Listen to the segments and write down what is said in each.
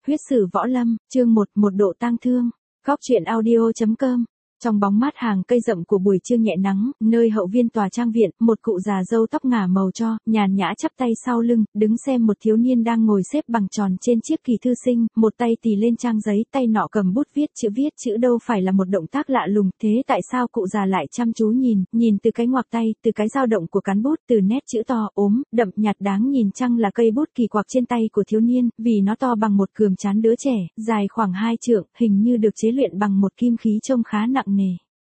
Huyết sử võ lâm, chương 1, một độ tang thương. Góc truyện audio.com. Trong bóng mát hàng cây rậm của buổi trưa nhẹ nắng, nơi hậu viên tòa trang viện, một cụ già râu tóc ngả màu tro, nhàn nhã chắp tay sau lưng, đứng xem một thiếu niên đang ngồi xếp bằng tròn trên chiếc kỳ thư sinh, một tay tì lên trang giấy, tay nọ cầm bút viết chữ đâu phải là một động tác lạ lùng, thế tại sao cụ già lại chăm chú nhìn từ cái ngoặc tay, từ cái dao động của cán bút, từ nét chữ to, ốm, đậm nhạt đáng nhìn chăng là cây bút kỳ quặc trên tay của thiếu niên, vì nó to bằng một cườm trán đứa trẻ, dài khoảng 2 trượng, hình như được chế luyện bằng một kim khí trông khá nặng nề.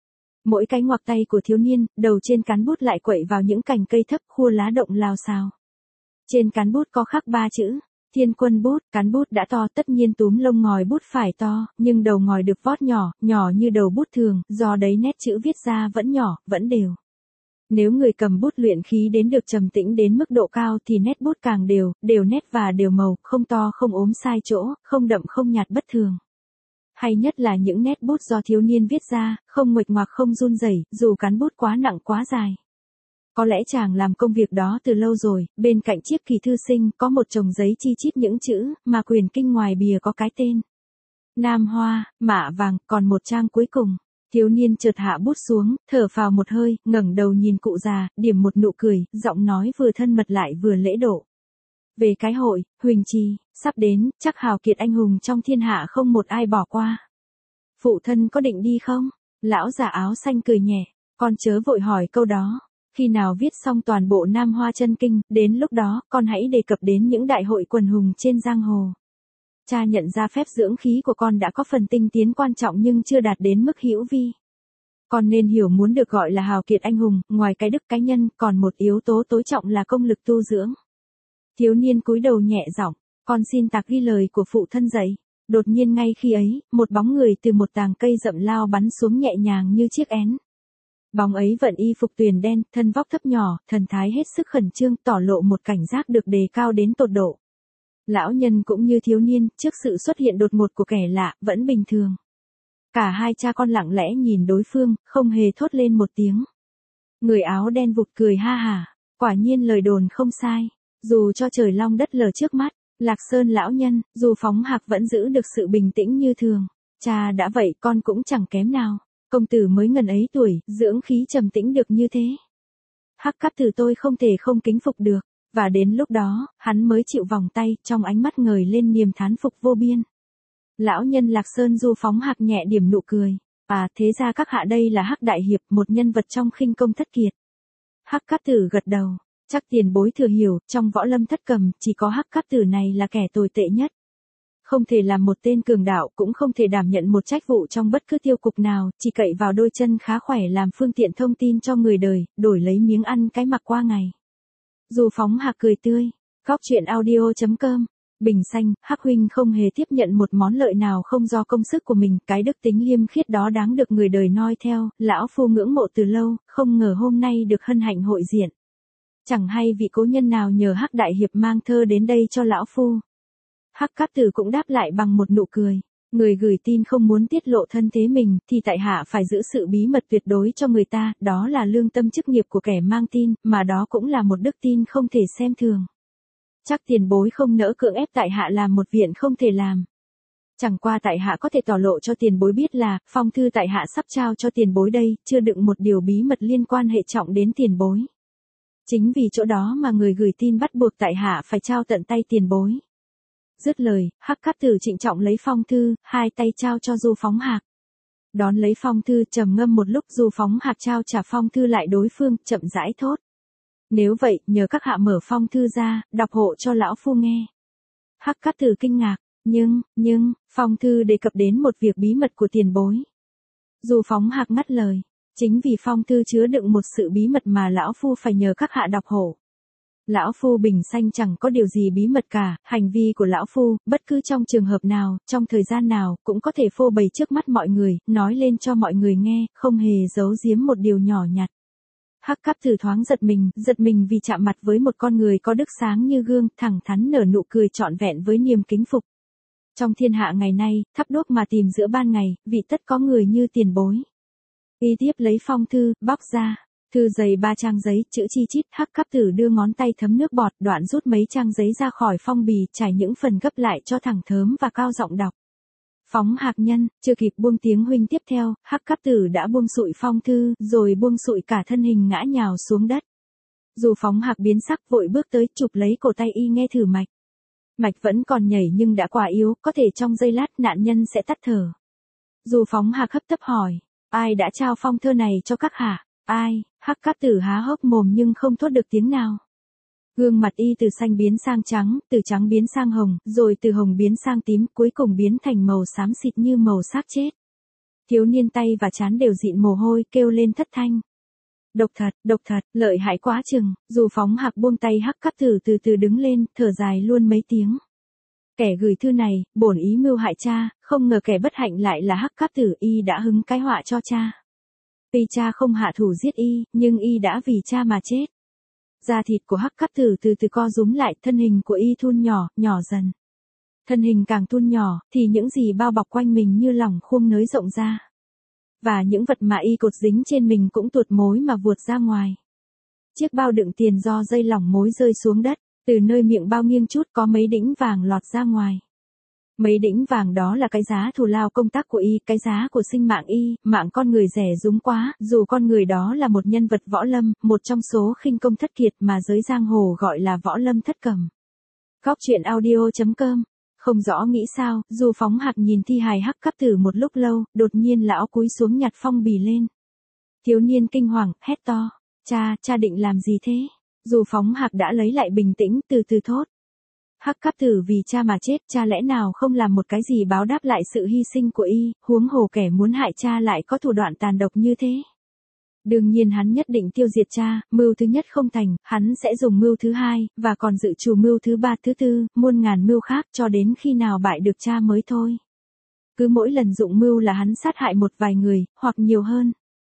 Mỗi cái ngoặc tay của thiếu niên, đầu trên cán bút lại quậy vào những cành cây thấp, khua lá động lao xao. Trên cán bút có khắc 3 chữ, Thiên Quân bút, cán bút đã to, tất nhiên túm lông ngòi bút phải to, nhưng đầu ngòi được vót nhỏ như đầu bút thường, do đấy nét chữ viết ra vẫn nhỏ, vẫn đều. Nếu người cầm bút luyện khí đến được trầm tĩnh đến mức độ cao thì nét bút càng đều nét và đều màu, không to không ốm sai chỗ, không đậm không nhạt bất thường. Hay nhất là những nét bút do thiếu niên viết ra, không nguệch ngoạc không run rẩy, dù cán bút quá nặng quá dài. Có lẽ chàng làm công việc đó từ lâu rồi, bên cạnh chiếc kỳ thư sinh có một chồng giấy chi chít những chữ, mà quyền kinh ngoài bìa có cái tên. Nam Hoa, Mạ Vàng, còn một trang cuối cùng. Thiếu niên chợt hạ bút xuống, thở phào một hơi, ngẩng đầu nhìn cụ già, điểm một nụ cười, giọng nói vừa thân mật lại vừa lễ độ. Về cái hội, Huỳnh Trì, sắp đến, chắc hào kiệt anh hùng trong thiên hạ không một ai bỏ qua. Phụ thân có định đi không? Lão già áo xanh cười nhẹ, con chớ vội hỏi câu đó. Khi nào viết xong toàn bộ Nam Hoa chân kinh, đến lúc đó, con hãy đề cập đến những đại hội quần hùng trên giang hồ. Cha nhận ra phép dưỡng khí của con đã có phần tinh tiến quan trọng nhưng chưa đạt đến mức hữu vi. Con nên hiểu muốn được gọi là hào kiệt anh hùng, ngoài cái đức cá nhân, còn một yếu tố tối trọng là công lực tu dưỡng. Thiếu niên cúi đầu nhẹ giọng, con xin tạc ghi lời của phụ thân dạy. Đột nhiên ngay khi ấy, một bóng người từ một tàng cây rậm lao bắn xuống nhẹ nhàng như chiếc én. Bóng ấy vận y phục tuyền đen, thân vóc thấp nhỏ, thần thái hết sức khẩn trương, tỏ lộ một cảnh giác được đề cao đến tột độ. Lão nhân cũng như thiếu niên, trước sự xuất hiện đột ngột của kẻ lạ, vẫn bình thường. Cả hai cha con lặng lẽ nhìn đối phương, không hề thốt lên một tiếng. Người áo đen vụt cười ha hả, quả nhiên lời đồn không sai. Dù cho trời long đất lở trước mắt, Lạc Sơn lão nhân, dù phóng hạc vẫn giữ được sự bình tĩnh như thường. Cha đã vậy con cũng chẳng kém nào. Công tử mới ngần ấy tuổi, dưỡng khí trầm tĩnh được như thế. Hắc Cáp Tử tôi không thể không kính phục được. Và đến lúc đó, hắn mới chịu vòng tay, trong ánh mắt ngời lên niềm thán phục vô biên. Lão nhân Lạc Sơn du phóng hạc nhẹ điểm nụ cười. À, thế ra các hạ đây là Hắc Đại Hiệp, một nhân vật trong khinh công thất kiệt. Hắc Cáp Tử gật đầu. Chắc tiền bối thừa hiểu, trong võ lâm thất cầm, chỉ có Hắc Cáp Tử này là kẻ tồi tệ nhất. Không thể làm một tên cường đạo, cũng không thể đảm nhận một trách vụ trong bất cứ tiêu cục nào, chỉ cậy vào đôi chân khá khỏe làm phương tiện thông tin cho người đời, đổi lấy miếng ăn cái mặc qua ngày. Dù phóng hạc cười tươi, góc truyện audio.com. Bình xanh, Hắc huynh không hề tiếp nhận một món lợi nào không do công sức của mình, cái đức tính liêm khiết đó đáng được người đời noi theo, lão phu ngưỡng mộ từ lâu, không ngờ hôm nay được hân hạnh hội diện. Chẳng hay vị cố nhân nào nhờ Hắc Đại Hiệp mang thơ đến đây cho lão phu. Hắc Cáp Tử cũng đáp lại bằng một nụ cười. Người gửi tin không muốn tiết lộ thân thế mình, thì tại hạ phải giữ sự bí mật tuyệt đối cho người ta, đó là lương tâm chức nghiệp của kẻ mang tin, mà đó cũng là một đức tin không thể xem thường. Chắc tiền bối không nỡ cưỡng ép tại hạ làm một viện không thể làm. Chẳng qua tại hạ có thể tỏ lộ cho tiền bối biết là, phong thư tại hạ sắp trao cho tiền bối đây, chưa đựng một điều bí mật liên quan hệ trọng đến tiền bối. Chính vì chỗ đó mà người gửi tin bắt buộc tại hạ phải trao tận tay tiền bối. Dứt lời, Hắc Cáp Tử trịnh trọng lấy phong thư, hai tay trao cho Du Phóng Hạc. Đón lấy phong thư, trầm ngâm một lúc, Du Phóng Hạc trao trả phong thư lại đối phương, chậm rãi thốt. Nếu vậy, nhờ các hạ mở phong thư ra, đọc hộ cho lão phu nghe. Hắc Cáp Tử kinh ngạc, nhưng, phong thư đề cập đến một việc bí mật của tiền bối. Du Phóng Hạc ngắt lời. Chính vì phong thư chứa đựng một sự bí mật mà lão phu phải nhờ các hạ đọc hộ. Lão phu bình xanh chẳng có điều gì bí mật cả, hành vi của lão phu, bất cứ trong trường hợp nào, trong thời gian nào, cũng có thể phô bày trước mắt mọi người, nói lên cho mọi người nghe, không hề giấu giếm một điều nhỏ nhặt. Hắc Cáp Tử thoáng giật mình vì chạm mặt với một con người có đức sáng như gương, thẳng thắn nở nụ cười trọn vẹn với niềm kính phục. Trong thiên hạ ngày nay, thắp đuốc mà tìm giữa ban ngày, vì tất có người như tiền bối. Y tiếp lấy phong thư, bóc ra. Thư dày 3 trang giấy, chữ chi chít, Hắc Cáp Tử đưa ngón tay thấm nước bọt, đoạn rút mấy trang giấy ra khỏi phong bì, trải những phần gấp lại cho thẳng thớm và cao giọng đọc. Phóng Hạc Nhân, chưa kịp buông tiếng huynh tiếp theo, Hắc Cáp Tử đã buông sụi phong thư, rồi buông sụi cả thân hình ngã nhào xuống đất. Dù Phóng Hạc biến sắc vội bước tới chụp lấy cổ tay y nghe thử mạch. Mạch vẫn còn nhảy nhưng đã quá yếu, có thể trong giây lát nạn nhân sẽ tắt thở. Dù Phóng Hạc hấp tấp hỏi, ai đã trao phong thơ này cho các hạ? Ai? Hắc Cáp Tử há hốc mồm nhưng không thốt được tiếng nào. Gương mặt y từ xanh biến sang trắng, từ trắng biến sang hồng, rồi từ hồng biến sang tím, cuối cùng biến thành màu xám xịt như màu xác chết. Thiếu niên tay và trán đều dịn mồ hôi, kêu lên thất thanh. Độc thật, lợi hại quá chừng. Dù Phóng Hạc buông tay, Hắc Cáp Tử từ từ đứng lên, thở dài luôn mấy tiếng. Kẻ gửi thư này, bổn ý mưu hại cha, không ngờ kẻ bất hạnh lại là Hắc Cáp Tử, y đã hứng cái họa cho cha. Tuy cha không hạ thủ giết y, nhưng y đã vì cha mà chết. Da thịt của Hắc Cáp Tử từ từ co rúm lại, thân hình của y thun nhỏ, nhỏ dần. Thân hình càng thun nhỏ, thì những gì bao bọc quanh mình như lỏng khuôn nới rộng ra. Và những vật mà y cột dính trên mình cũng tuột mối mà vuột ra ngoài. Chiếc bao đựng tiền do dây lỏng mối rơi xuống đất, từ nơi miệng bao nghiêng chút có mấy đĩnh vàng lọt ra ngoài. Mấy đĩnh vàng đó là cái giá thù lao công tác của y, cái giá của sinh mạng y, mạng con người rẻ rúm quá, dù con người đó là một nhân vật võ lâm, một trong số khinh công thất kiệt mà giới giang hồ gọi là võ lâm thất cầm. Góc truyện audio.com. Không rõ nghĩ sao, dù Phóng Hạc nhìn thi hài Hắc Cáp Tử một lúc lâu, đột nhiên lão cúi xuống nhặt phong bì lên. Thiếu niên kinh hoàng, hét to. Cha định làm gì thế? Dù Phóng Hạc đã lấy lại bình tĩnh, từ từ thốt. Hắc Cáp Tử vì cha mà chết, cha lẽ nào không làm một cái gì báo đáp lại sự hy sinh của y, huống hồ kẻ muốn hại cha lại có thủ đoạn tàn độc như thế. Đương nhiên hắn nhất định tiêu diệt cha, mưu thứ nhất không thành, hắn sẽ dùng mưu thứ hai, và còn dự trù mưu thứ ba thứ tư, muôn ngàn mưu khác cho đến khi nào bại được cha mới thôi. Cứ mỗi lần dụng mưu là hắn sát hại một vài người, hoặc nhiều hơn.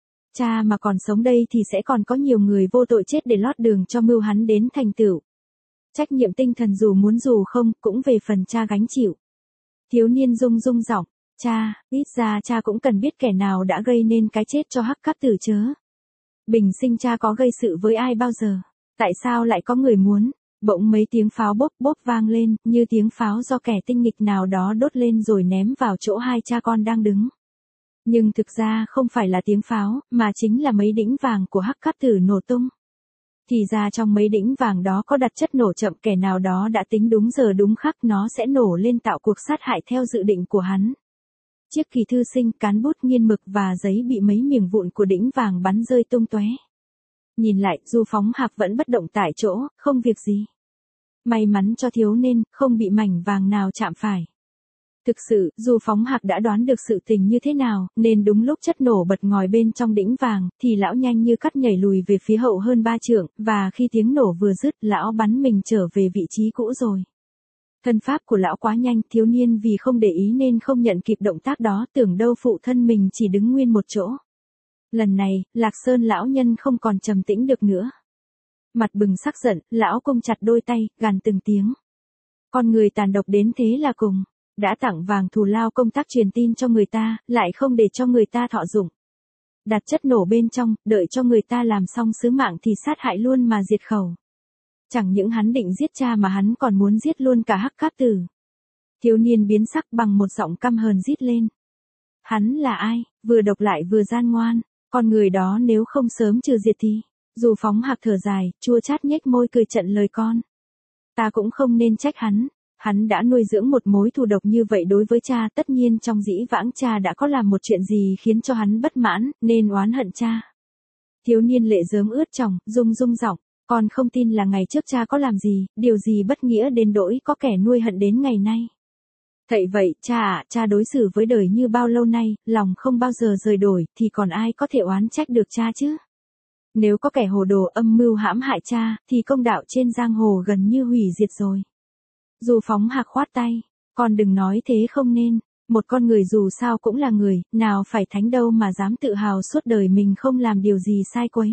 Cha mà còn sống đây thì sẽ còn có nhiều người vô tội chết để lót đường cho mưu hắn đến thành tựu. Trách nhiệm tinh thần dù muốn dù không, cũng về phần cha gánh chịu. Thiếu niên rung giọng, cha, ít ra cha cũng cần biết kẻ nào đã gây nên cái chết cho Hắc Cáp Tử chớ. Bình sinh cha có gây sự với ai bao giờ? Tại sao lại có người muốn? Bỗng mấy tiếng pháo bốp bốp vang lên, như tiếng pháo do kẻ tinh nghịch nào đó đốt lên rồi ném vào chỗ hai cha con đang đứng. Nhưng thực ra không phải là tiếng pháo, mà chính là mấy đĩnh vàng của Hắc Cáp Tử nổ tung. Thì ra trong mấy đĩnh vàng đó có đặt chất nổ chậm, kẻ nào đó đã tính đúng giờ đúng khắc nó sẽ nổ lên tạo cuộc sát hại theo dự định của hắn. Chiếc kỳ thư sinh, cán bút, nghiên mực và giấy bị mấy miếng vụn của đĩnh vàng bắn rơi tung tóe. Nhìn lại, dù Phóng Hạc vẫn bất động tại chỗ, không việc gì. May mắn cho thiếu nên, không bị mảnh vàng nào chạm phải. Thực sự, dù Phóng Hạc đã đoán được sự tình như thế nào, nên đúng lúc chất nổ bật ngòi bên trong đĩnh vàng, thì lão nhanh như cắt nhảy lùi về phía hậu hơn 3 trượng, và khi tiếng nổ vừa dứt, lão bắn mình trở về vị trí cũ rồi. Thân pháp của lão quá nhanh, thiếu niên vì không để ý nên không nhận kịp động tác đó, tưởng đâu phụ thân mình chỉ đứng nguyên một chỗ. Lần này, Lạc Sơn lão nhân không còn trầm tĩnh được nữa. Mặt bừng sắc giận, lão cong chặt đôi tay, gằn từng tiếng. Con người tàn độc đến thế là cùng. Đã tặng vàng thù lao công tác truyền tin cho người ta, lại không để cho người ta thọ dụng. Đặt chất nổ bên trong, đợi cho người ta làm xong sứ mạng thì sát hại luôn mà diệt khẩu. Chẳng những hắn định giết cha mà hắn còn muốn giết luôn cả Hắc Cáp Tử. Thiếu niên biến sắc bằng một giọng căm hờn rít lên. Hắn là ai, vừa độc lại vừa gian ngoan, con người đó nếu không sớm trừ diệt thì. Dù Phóng Hạc thở dài, chua chát nhếch môi cười trận lời con. Ta cũng không nên trách hắn. Hắn đã nuôi dưỡng một mối thù độc như vậy đối với cha, tất nhiên trong dĩ vãng cha đã có làm một chuyện gì khiến cho hắn bất mãn, nên oán hận cha. Thiếu niên lệ rớm ướt tròng, rung giọng, con không tin là ngày trước cha có làm gì, điều gì bất nghĩa đến nỗi có kẻ nuôi hận đến ngày nay. Thậy vậy, cha đối xử với đời như bao lâu nay, lòng không bao giờ rời đổi, thì còn ai có thể oán trách được cha chứ? Nếu có kẻ hồ đồ âm mưu hãm hại cha, thì công đạo trên giang hồ gần như hủy diệt rồi. Dù Phóng Hạc khoát tay, con đừng nói thế không nên, một con người dù sao cũng là người, nào phải thánh đâu mà dám tự hào suốt đời mình không làm điều gì sai quấy.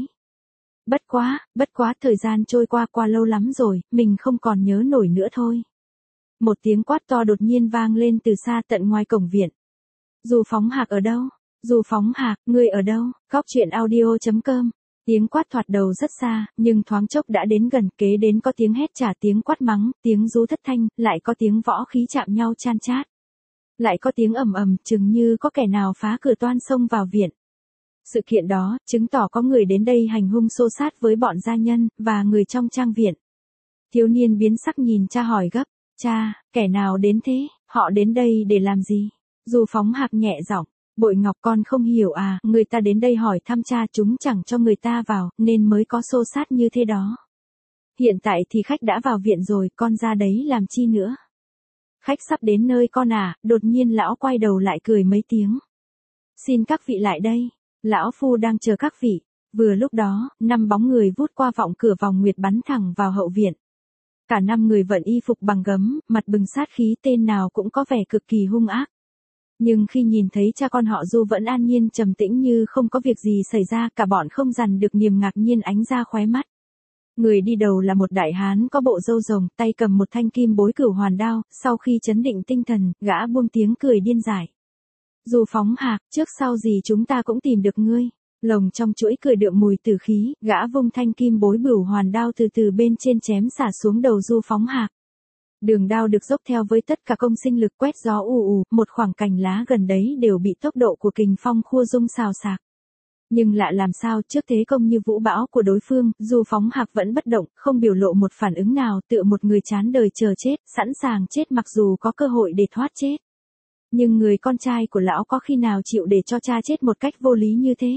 Bất quá thời gian trôi qua lâu lắm rồi, mình không còn nhớ nổi nữa thôi. Một tiếng quát to đột nhiên vang lên từ xa tận ngoài cổng viện. Dù Phóng Hạc ở đâu? Dù Phóng Hạc, ngươi ở đâu? Góc truyện audio.com Tiếng quát thoạt đầu rất xa, nhưng thoáng chốc đã đến gần, kế đến có tiếng hét trả, tiếng quát mắng, tiếng rú thất thanh, lại có tiếng võ khí chạm nhau chan chát. Lại có tiếng ầm ầm, chừng như có kẻ nào phá cửa toan xông vào viện. Sự kiện đó, chứng tỏ có người đến đây hành hung xô sát với bọn gia nhân, và người trong trang viện. Thiếu niên biến sắc nhìn cha hỏi gấp, cha, kẻ nào đến thế, họ đến đây để làm gì? Du Phóng Hạc nhẹ giọng, Bội Ngọc con không hiểu à, người ta đến đây hỏi thăm cha chúng chẳng cho người ta vào, nên mới có xô sát như thế đó. Hiện tại thì khách đã vào viện rồi, con ra đấy làm chi nữa? Khách sắp đến nơi con à, đột nhiên lão quay đầu lại cười mấy tiếng. Xin các vị lại đây, lão phu đang chờ các vị. Vừa lúc đó, 5 bóng người vút qua vọng cửa vòng nguyệt bắn thẳng vào hậu viện. Cả 5 người vận y phục bằng gấm, mặt bừng sát khí, tên nào cũng có vẻ cực kỳ hung ác. Nhưng khi nhìn thấy cha con họ Du vẫn an nhiên trầm tĩnh như không có việc gì xảy ra, cả bọn không dằn được niềm ngạc nhiên ánh ra khóe mắt. Người đi đầu là một đại hán có bộ râu rồng, tay cầm một thanh kim bối cửu hoàn đao, sau khi chấn định tinh thần, gã buông tiếng cười điên dại. Du Phóng Hạc, trước sau gì chúng ta cũng tìm được ngươi. Lồng trong chuỗi cười đượm mùi tử khí, gã vung thanh kim bối bửu hoàn đao từ từ bên trên chém xả xuống đầu Du Phóng Hạc. Đường đao được dốc theo với tất cả công sinh lực quét gió ù ù, một khoảng cành lá gần đấy đều bị tốc độ của kình phong khua rung xào xạc. Nhưng lạ làm sao, trước thế công như vũ bão của đối phương, Du Phóng Hạc vẫn bất động, không biểu lộ một phản ứng nào, tựa một người chán đời chờ chết, sẵn sàng chết mặc dù có cơ hội để thoát chết. Nhưng người con trai của lão có khi nào chịu để cho cha chết một cách vô lý như thế?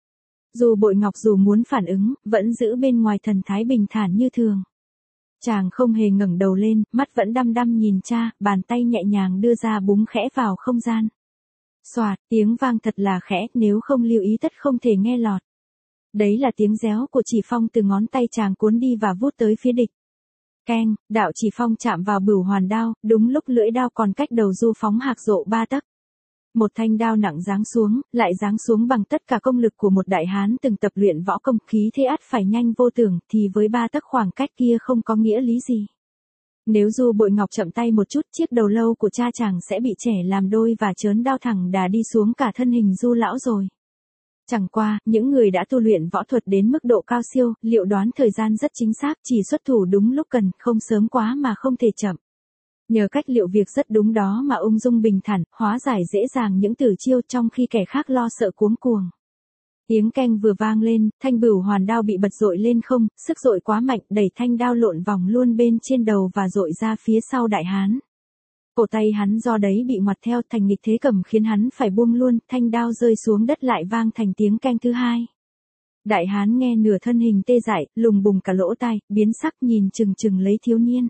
Dù Bội Ngọc dù muốn phản ứng, vẫn giữ bên ngoài thần thái bình thản như thường. Chàng không hề ngẩng đầu lên, mắt vẫn đăm đăm nhìn cha, bàn tay nhẹ nhàng đưa ra búng khẽ vào không gian. Xoạt, tiếng vang thật là khẽ, nếu không lưu ý tất không thể nghe lọt. Đấy là tiếng réo của chỉ phong từ ngón tay chàng cuốn đi và vút tới phía địch. Keng, đạo chỉ phong chạm vào bửu hoàn đao, đúng lúc lưỡi đao còn cách đầu Du Phóng Hạc rộ 3 tấc. Một thanh đao nặng giáng xuống, lại giáng xuống bằng tất cả công lực của một đại hán từng tập luyện võ công, khí thế ắt phải nhanh vô tưởng, thì với 3 tấc khoảng cách kia không có nghĩa lý gì. Nếu Du Bội Ngọc chậm tay một chút, chiếc đầu lâu của cha chàng sẽ bị chẻ làm đôi và chớn đao thẳng đà đi xuống cả thân hình Du lão rồi. Chẳng qua, những người đã tu luyện võ thuật đến mức độ cao siêu, liệu đoán thời gian rất chính xác, chỉ xuất thủ đúng lúc cần, không sớm quá mà không thể chậm. Nhờ cách liệu việc rất đúng đó mà ung dung bình thản, hóa giải dễ dàng những tử chiêu trong khi kẻ khác lo sợ cuống cuồng. Tiếng keng vừa vang lên, thanh bửu hoàn đao bị bật dội lên không, sức dội quá mạnh, đẩy thanh đao lộn vòng luôn bên trên đầu và dội ra phía sau đại hán. Cổ tay hắn do đấy bị ngoặt theo thành nghịch thế cầm khiến hắn phải buông luôn, thanh đao rơi xuống đất lại vang thành tiếng keng thứ hai. Đại hán nghe nửa thân hình tê dại, lùng bùng cả lỗ tai, biến sắc nhìn chừng chừng lấy thiếu niên.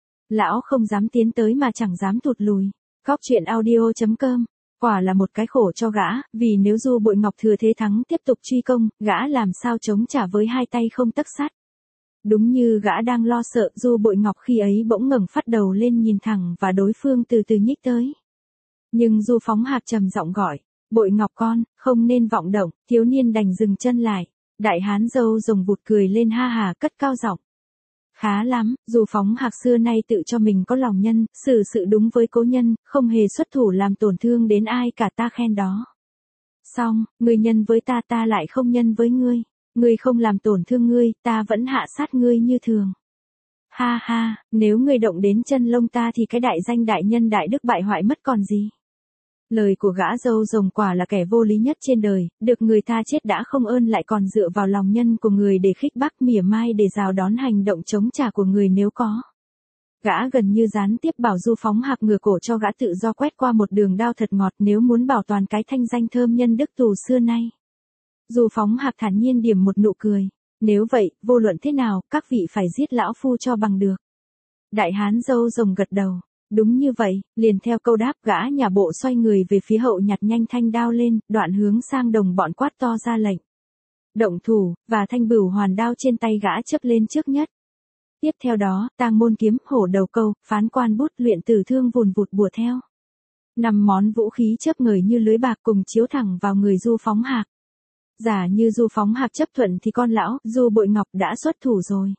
Lão không dám tiến tới mà chẳng dám tụt lùi. Góc truyện audio.com. Quả là một cái khổ cho gã, vì nếu Du Bội Ngọc thừa thế thắng tiếp tục truy công, gã làm sao chống trả với hai tay không tấc sắt. Đúng như gã đang lo sợ, Du Bội Ngọc khi ấy bỗng ngẩng phát đầu lên nhìn thẳng và đối phương từ từ nhích tới. Nhưng Du Phóng Hạc trầm giọng gọi, Bội Ngọc con, không nên vọng động, thiếu niên đành dừng chân lại. Đại hán râu rồng vụt cười lên ha hà cất cao giọng. Khá lắm, Du Phóng Hạc xưa nay tự cho mình có lòng nhân, xử sự đúng với cố nhân, không hề xuất thủ làm tổn thương đến ai cả, ta khen đó. Xong, ngươi nhân với ta, ta lại không nhân với ngươi. Ngươi không làm tổn thương ngươi, ta vẫn hạ sát ngươi như thường. Ha ha, nếu ngươi động đến chân lông ta thì cái đại danh đại nhân đại đức bại hoại mất còn gì. Lời của gã râu rồng quả là kẻ vô lý nhất trên đời, được người tha chết đã không ơn lại còn dựa vào lòng nhân của người để khích bác mỉa mai để rào đón hành động chống trả của người nếu có. Gã gần như gián tiếp bảo Du Phóng Hạc ngửa cổ cho gã tự do quét qua một đường đao thật ngọt nếu muốn bảo toàn cái thanh danh thơm nhân đức tù xưa nay. Du Phóng Hạc thản nhiên điểm một nụ cười. Nếu vậy, vô luận thế nào, các vị phải giết lão phu cho bằng được. Đại hán râu rồng gật đầu. Đúng như vậy, liền theo câu đáp gã nhà bộ xoay người về phía hậu nhặt nhanh thanh đao lên, đoạn hướng sang đồng bọn quát to ra lệnh. Động thủ, và thanh bửu hoàn đao trên tay gã chớp lên trước nhất. Tiếp theo đó, tang môn kiếm, hổ đầu câu, phán quan bút, luyện tử thương vùn vụt bùa theo. 5 món vũ khí chớp ngời như lưới bạc cùng chiếu thẳng vào người Du Phóng Hạc. Giả như Du Phóng Hạc chấp thuận thì con lão, Du Bội Ngọc đã xuất thủ rồi.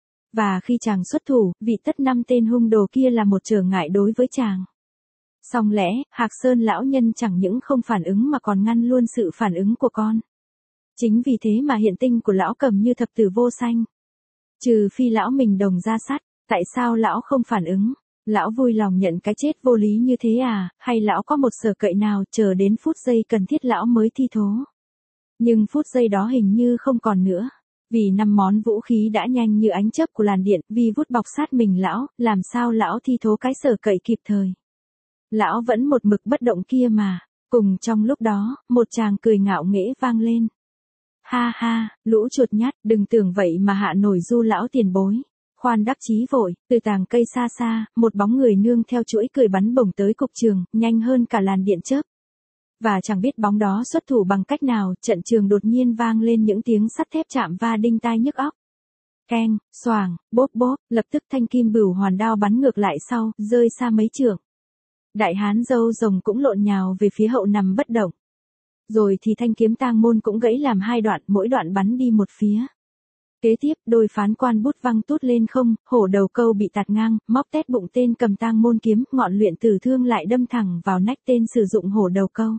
Và khi chàng xuất thủ, vị tất 5 tên hung đồ kia là một trở ngại đối với chàng. Song lẽ, Hạc Sơn lão nhân chẳng những không phản ứng mà còn ngăn luôn sự phản ứng của con. Chính vì thế mà hiện tinh của lão Cầm như thập tử vô sanh. Trừ phi lão mình đồng ra sắt, tại sao lão không phản ứng? Lão vui lòng nhận cái chết vô lý như thế à, hay lão có một sở cậy nào chờ đến phút giây cần thiết lão mới thi thố? Nhưng phút giây đó hình như không còn nữa. Vì 5 món vũ khí đã nhanh như ánh chớp của làn điện, vi vút bọc sát mình lão, làm sao lão thi thố cái sở cậy kịp thời? Lão vẫn một mực bất động kia mà. Cùng trong lúc đó, một tràng cười ngạo nghễ vang lên. Ha ha, lũ chuột nhắt, đừng tưởng vậy mà hạ nổi Du lão tiền bối. Khoan đắc chí vội, từ tàng cây xa xa, một bóng người nương theo chuỗi cười bắn bổng tới cục trường, nhanh hơn cả làn điện chớp. Và chẳng biết bóng đó xuất thủ bằng cách nào, trận trường đột nhiên vang lên những tiếng sắt thép chạm va đinh tai nhức óc. Keng, xoàng, bốp bốp, lập tức thanh kim bửu hoàn đao bắn ngược lại sau, rơi xa mấy trượng. Đại hán râu rồng cũng lộn nhào về phía hậu nằm bất động. Rồi thì thanh kiếm tang môn cũng gãy làm 2 đoạn, mỗi đoạn bắn đi một phía. Kế tiếp, đôi phán quan bút văng tút lên không, hổ đầu câu bị tạt ngang, móc tét bụng tên cầm tang môn kiếm, ngọn luyện tử thương lại đâm thẳng vào nách tên sử dụng hổ đầu câu.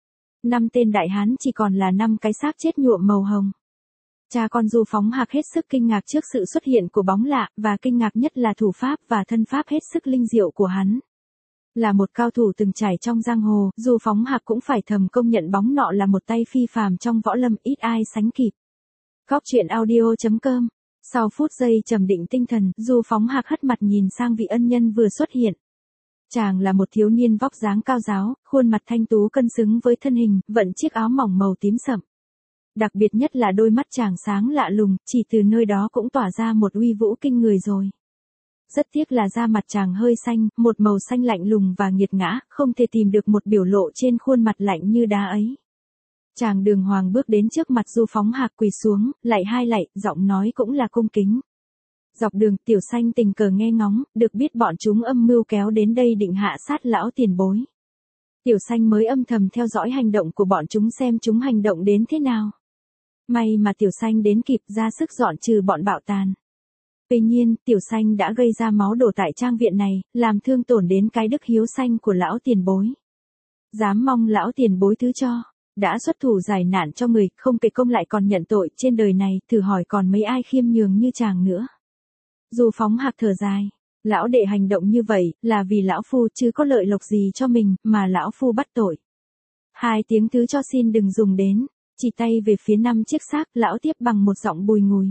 5 tên đại hán chỉ còn là 5 cái xác chết nhuộm màu hồng. Cha con Du Phóng Hạc hết sức kinh ngạc trước sự xuất hiện của bóng lạ, và kinh ngạc nhất là thủ pháp và thân pháp hết sức linh diệu của hắn. Là một cao thủ từng trải trong giang hồ, Du Phóng Hạc cũng phải thầm công nhận bóng nọ là một tay phi phàm trong võ lâm, ít ai sánh kịp. Góc truyện audio.com. Sau phút giây trầm định tinh thần, Du Phóng Hạc hất mặt nhìn sang vị ân nhân vừa xuất hiện. Chàng là một thiếu niên vóc dáng cao ráo, khuôn mặt thanh tú cân xứng với thân hình, vận chiếc áo mỏng màu tím sậm. Đặc biệt nhất là đôi mắt chàng sáng lạ lùng, chỉ từ nơi đó cũng tỏa ra một uy vũ kinh người rồi. Rất tiếc là da mặt chàng hơi xanh, một màu xanh lạnh lùng và nghiệt ngã, không thể tìm được một biểu lộ trên khuôn mặt lạnh như đá ấy. Chàng đường hoàng bước đến trước mặt Du Phóng Hạc quỳ xuống, lạy 2 lạy, giọng nói cũng là cung kính. Dọc đường, Tiểu Xanh tình cờ nghe ngóng, được biết bọn chúng âm mưu kéo đến đây định hạ sát lão tiền bối. Tiểu Xanh mới âm thầm theo dõi hành động của bọn chúng xem chúng hành động đến thế nào. May mà Tiểu Xanh đến kịp ra sức dọn trừ bọn bạo tàn. Tuy nhiên, Tiểu Xanh đã gây ra máu đổ tại trang viện này, làm thương tổn đến cái đức hiếu xanh của lão tiền bối. Dám mong lão tiền bối thứ cho. Đã xuất thủ giải nạn cho người, không kể công lại còn nhận tội, trên đời này, thử hỏi còn mấy ai khiêm nhường như chàng nữa. Du Phóng Hạc thở dài, lão đệ hành động như vậy, là vì lão phu chứ có lợi lộc gì cho mình, mà lão phu bắt tội. 2 tiếng thứ cho xin đừng dùng đến, chỉ tay về phía 5 chiếc xác, lão tiếp bằng một giọng bùi ngùi.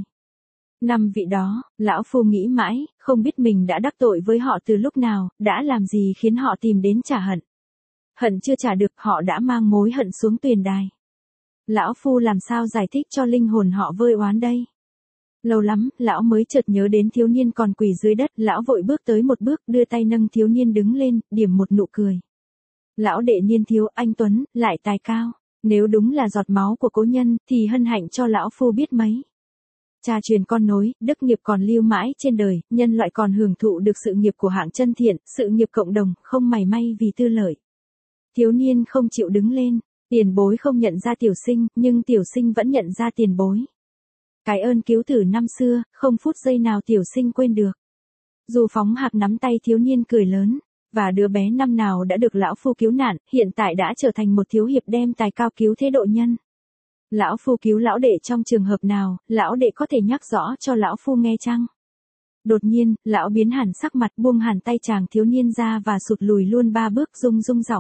5 vị đó, lão phu nghĩ mãi, không biết mình đã đắc tội với họ từ lúc nào, đã làm gì khiến họ tìm đến trả hận. Hận chưa trả được, họ đã mang mối hận xuống tuyền đài. Lão phu làm sao giải thích cho linh hồn họ vơi oán đây? Lâu lắm, lão mới chợt nhớ đến thiếu niên còn quỳ dưới đất, lão vội bước tới một bước, đưa tay nâng thiếu niên đứng lên, điểm một nụ cười. Lão đệ niên thiếu, anh tuấn, lại tài cao, nếu đúng là giọt máu của cố nhân, thì hân hạnh cho lão phu biết mấy. Cha truyền con nối, đức nghiệp còn lưu mãi trên đời, nhân loại còn hưởng thụ được sự nghiệp của hạng chân thiện, sự nghiệp cộng đồng, không mảy may vì tư lợi. Thiếu niên không chịu đứng lên, tiền bối không nhận ra tiểu sinh, nhưng tiểu sinh vẫn nhận ra tiền bối. Cái ơn cứu tử năm xưa, không phút giây nào tiểu sinh quên được. Du Phóng Hạc nắm tay thiếu niên cười lớn, và đứa bé năm nào đã được lão phu cứu nạn, hiện tại đã trở thành một thiếu hiệp đem tài cao cứu thế độ nhân. Lão phu cứu lão đệ trong trường hợp nào, lão đệ có thể nhắc rõ cho lão phu nghe chăng? Đột nhiên, lão biến hẳn sắc mặt, buông hẳn tay chàng thiếu niên ra và sụt lùi luôn 3 bước, rung giọng.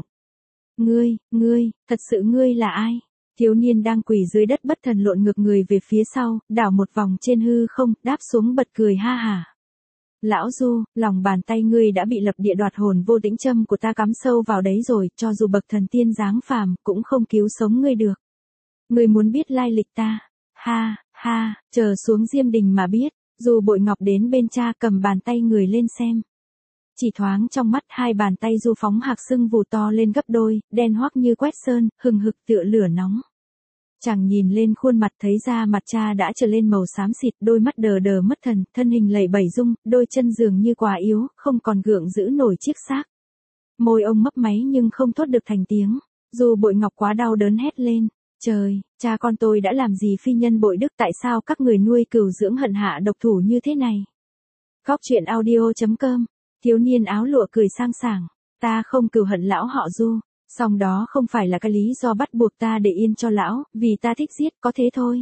Ngươi, thật sự ngươi là ai? Thiếu niên đang quỳ dưới đất bất thần lộn ngược người về phía sau, đảo một vòng trên hư không, đáp xuống bật cười ha hả. Lão Du, lòng bàn tay ngươi đã bị lập địa đoạt hồn vô tĩnh châm của ta cắm sâu vào đấy rồi, cho dù bậc thần tiên dáng phàm, cũng không cứu sống ngươi được. Ngươi muốn biết lai lịch ta? Ha, ha, chờ xuống Diêm Đình mà biết. Du Bội Ngọc đến bên cha cầm bàn tay người lên xem. Chỉ thoáng trong mắt 2 bàn tay Du Phóng Hạc sưng vù to lên gấp đôi, đen hoắc như quét sơn, hừng hực tựa lửa nóng. Chàng nhìn lên khuôn mặt thấy da mặt cha đã trở lên màu xám xịt, đôi mắt đờ đờ mất thần, thân hình lẩy bẩy rung, đôi chân dường như quà yếu, không còn gượng giữ nổi chiếc xác. Môi ông mấp máy nhưng không thốt được thành tiếng. Du Bội Ngọc quá đau đớn hét lên. Trời, cha con tôi đã làm gì phi nhân bội đức, tại sao các người nuôi cừu dưỡng hận hạ độc thủ như thế này? Góc truyện audio.com. Thiếu niên áo lụa cười sang sảng. Ta không cừu hận lão họ Du. Song đó không phải là cái lý do bắt buộc ta để yên cho lão, vì ta thích giết, có thế thôi.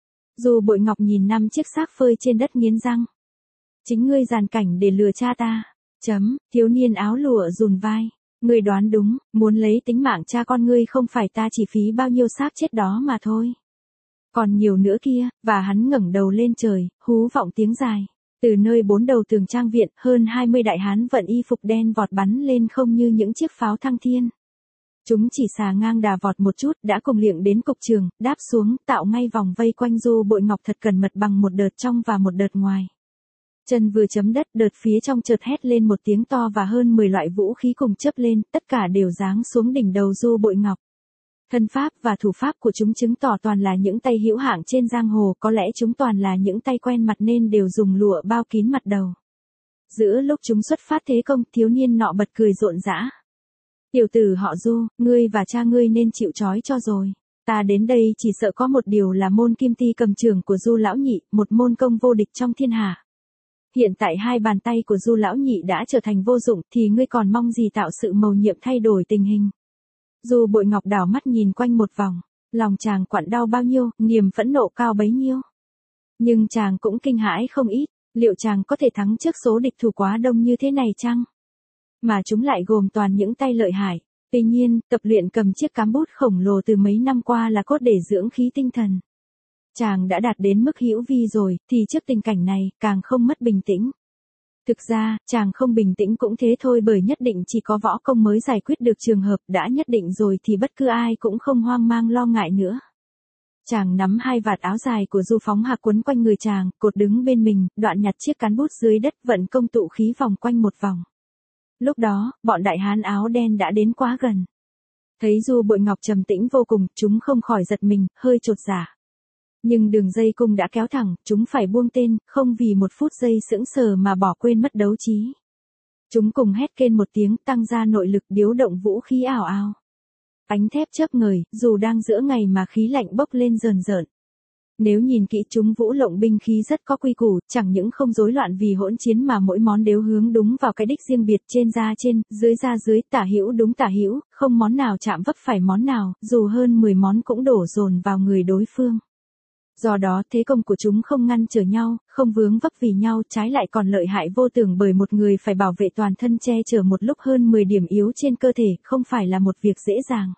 Du Bội Ngọc nhìn 5 chiếc xác phơi trên đất nghiến răng. Chính ngươi giàn cảnh để lừa cha ta. Thiếu niên áo lụa rùn vai. Ngươi đoán đúng, muốn lấy tính mạng cha con ngươi không phải ta chỉ phí bao nhiêu xác chết đó mà thôi. Còn nhiều nữa kia, và hắn ngẩng đầu lên trời, hú vọng tiếng dài. Từ nơi 4 đầu tường trang viện, hơn 20 đại hán vận y phục đen vọt bắn lên không như những chiếc pháo thăng thiên. Chúng chỉ xà ngang đà vọt một chút đã cùng liệng đến cục trường, đáp xuống, tạo ngay vòng vây quanh Du Bội Ngọc thật cẩn mật bằng một đợt trong và một đợt ngoài. Chân vừa chấm đất, đợt phía trong chợt hét lên một tiếng to và hơn 10 loại vũ khí cùng chớp lên, tất cả đều giáng xuống đỉnh đầu Du Bội Ngọc. Thân pháp và thủ pháp của chúng chứng tỏ toàn là những tay hữu hạng trên giang hồ, có lẽ chúng toàn là những tay quen mặt nên đều dùng lụa bao kín mặt đầu. Giữa lúc chúng xuất phát thế công, thiếu niên nọ bật cười rộn rã. Tiểu tử họ Du, ngươi và cha ngươi nên chịu trói cho rồi. Ta đến đây chỉ sợ có một điều là môn kim ti cầm trường của Du lão nhị, một môn công vô địch trong thiên hạ. Hiện tại hai bàn tay của Du lão nhị đã trở thành vô dụng thì ngươi còn mong gì tạo sự mầu nhiệm thay đổi tình hình. Du Bội Ngọc đảo mắt nhìn quanh một vòng, lòng chàng quặn đau bao nhiêu, niềm phẫn nộ cao bấy nhiêu. Nhưng chàng cũng kinh hãi không ít, liệu chàng có thể thắng trước số địch thủ quá đông như thế này chăng? Mà chúng lại gồm toàn những tay lợi hại. Tuy nhiên, tập luyện cầm chiếc cám bút khổng lồ từ mấy năm qua là cốt để dưỡng khí tinh thần. Chàng đã đạt đến mức hữu vi rồi, thì trước tình cảnh này, càng không mất bình tĩnh. Thực ra, chàng không bình tĩnh cũng thế thôi bởi nhất định chỉ có võ công mới giải quyết được trường hợp đã nhất định rồi thì bất cứ ai cũng không hoang mang lo ngại nữa. Chàng nắm hai vạt áo dài của Du Phóng Hạc quấn quanh người chàng, cột đứng bên mình, đoạn nhặt chiếc cán bút dưới đất vận công tụ khí vòng quanh một vòng. Lúc đó, bọn đại hán áo đen đã đến quá gần. Thấy Du Bội Ngọc trầm tĩnh vô cùng, chúng không khỏi giật mình, hơi chột dạ. Nhưng đường dây cung đã kéo thẳng, chúng phải buông tên, không vì một phút giây sững sờ mà bỏ quên mất đấu trí. Chúng cùng hét kên một tiếng, tăng ra nội lực điếu động vũ khí ảo ảo. Ánh thép chớp ngời, dù đang giữa ngày mà khí lạnh bốc lên rờn rợn. Nếu nhìn kỹ chúng vũ lộng binh khí rất có quy củ, chẳng những không rối loạn vì hỗn chiến mà mỗi món đều hướng đúng vào cái đích riêng biệt, trên ra trên, dưới ra dưới, tả hữu đúng tả hữu, không món nào chạm vấp phải món nào, dù hơn 10 món cũng đổ dồn vào người đối phương. Do đó thế công của chúng không ngăn trở nhau, không vướng vấp vì nhau, trái lại còn lợi hại vô tưởng bởi một người phải bảo vệ toàn thân che chở một lúc hơn 10 điểm yếu trên cơ thể, không phải là một việc dễ dàng.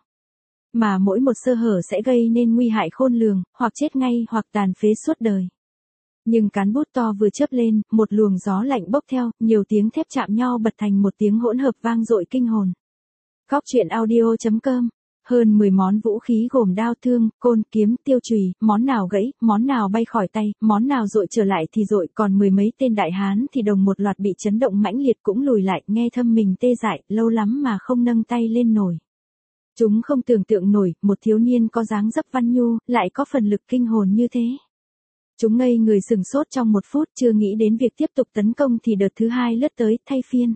Mà mỗi một sơ hở sẽ gây nên nguy hại khôn lường, hoặc chết ngay hoặc tàn phế suốt đời. Nhưng cán bút to vừa chớp lên, một luồng gió lạnh bốc theo, nhiều tiếng thép chạm nhau bật thành một tiếng hỗn hợp vang dội kinh hồn. Góc truyện audio.com. Hơn 10 món vũ khí gồm đao thương, côn, kiếm, tiêu chùy, món nào gãy, món nào bay khỏi tay, món nào dội trở lại thì dội, còn mười mấy tên đại hán thì đồng một loạt bị chấn động mãnh liệt cũng lùi lại, nghe thâm mình tê dại, lâu lắm mà không nâng tay lên nổi. Chúng không tưởng tượng nổi, một thiếu niên có dáng dấp văn nhu, lại có phần lực kinh hồn như thế. Chúng ngây người sừng sốt trong một phút, chưa nghĩ đến việc tiếp tục tấn công thì đợt thứ hai lướt tới, thay phiên.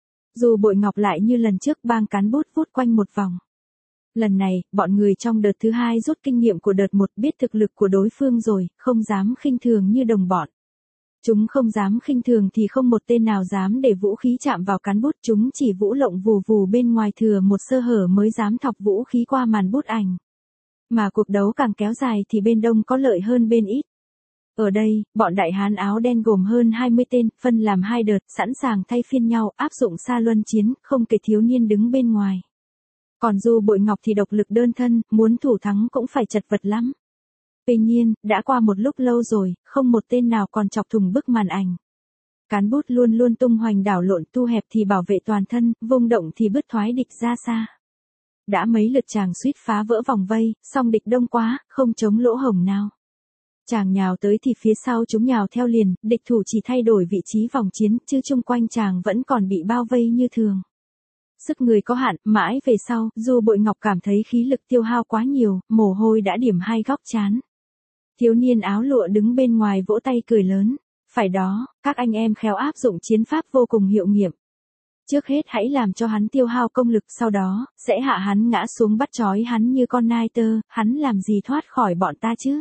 Dù Bội Ngọc lại như lần trước bang cán bút vút quanh một vòng. Lần này, bọn người trong đợt thứ hai rút kinh nghiệm của đợt một, biết thực lực của đối phương rồi, không dám khinh thường như đồng bọn. Chúng không dám khinh thường thì không một tên nào dám để vũ khí chạm vào cán bút, chúng chỉ vũ lộng vù vù bên ngoài thừa một sơ hở mới dám thọc vũ khí qua màn bút ảnh. Mà cuộc đấu càng kéo dài thì bên đông có lợi hơn bên ít. Ở đây, bọn đại hán áo đen gồm hơn 20 tên, phân làm hai đợt, sẵn sàng thay phiên nhau, áp dụng sa luân chiến, không kể thiếu niên đứng bên ngoài. Còn Du Bội Ngọc thì độc lực đơn thân, muốn thủ thắng cũng phải chật vật lắm. Tuy nhiên, đã qua một lúc lâu rồi, không một tên nào còn chọc thủng bức màn ảnh. Cán bút luôn luôn tung hoành đảo lộn, thu hẹp thì bảo vệ toàn thân, vung động thì bứt thoái địch ra xa. Đã mấy lượt chàng suýt phá vỡ vòng vây, song địch đông quá, không chống lỗ hổng nào. Chàng nhào tới thì phía sau chúng nhào theo liền, địch thủ chỉ thay đổi vị trí vòng chiến, chứ chung quanh chàng vẫn còn bị bao vây như thường. Sức người có hạn, mãi về sau, Du Bội Ngọc cảm thấy khí lực tiêu hao quá nhiều, mồ hôi đã điểm hai góc trán. Thiếu niên áo lụa đứng bên ngoài vỗ tay cười lớn. Phải đó, các anh em khéo áp dụng chiến pháp vô cùng hiệu nghiệm. Trước hết hãy làm cho hắn tiêu hao công lực, sau đó, sẽ hạ hắn ngã xuống bắt trói hắn như con nai tơ, hắn làm gì thoát khỏi bọn ta chứ?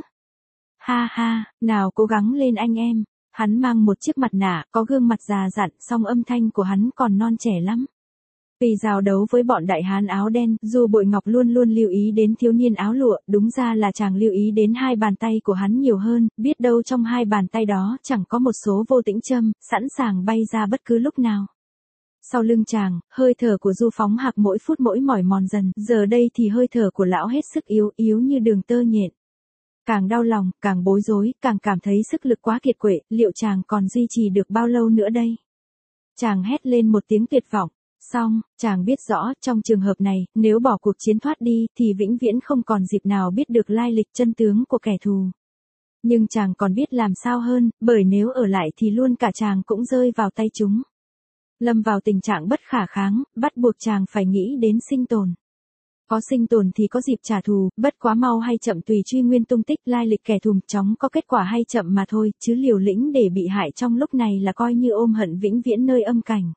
Ha ha, nào cố gắng lên anh em. Hắn mang một chiếc mặt nạ, có gương mặt già dặn, song âm thanh của hắn còn non trẻ lắm. Vì giao đấu với bọn đại hán áo đen, Du Bội Ngọc luôn luôn lưu ý đến thiếu niên áo lụa, đúng ra là chàng lưu ý đến hai bàn tay của hắn nhiều hơn, biết đâu trong hai bàn tay đó chẳng có một số vô tĩnh châm, sẵn sàng bay ra bất cứ lúc nào. Sau lưng chàng, hơi thở của Du Phóng Hạc mỗi phút mỗi mỏi mòn dần, giờ đây thì hơi thở của lão hết sức yếu yếu như đường tơ nhện. Càng đau lòng, càng bối rối, càng cảm thấy sức lực quá kiệt quệ, liệu chàng còn duy trì được bao lâu nữa đây? Chàng hét lên một tiếng tuyệt vọng. Xong, chàng biết rõ, trong trường hợp này, nếu bỏ cuộc chiến thoát đi, thì vĩnh viễn không còn dịp nào biết được lai lịch chân tướng của kẻ thù. Nhưng chàng còn biết làm sao hơn, bởi nếu ở lại thì luôn cả chàng cũng rơi vào tay chúng. Lâm vào tình trạng bất khả kháng, bắt buộc chàng phải nghĩ đến sinh tồn. Có sinh tồn thì có dịp trả thù, bất quá mau hay chậm tùy truy nguyên tung tích lai lịch kẻ thù chóng có kết quả hay chậm mà thôi, chứ liều lĩnh để bị hại trong lúc này là coi như ôm hận vĩnh viễn nơi âm cảnh.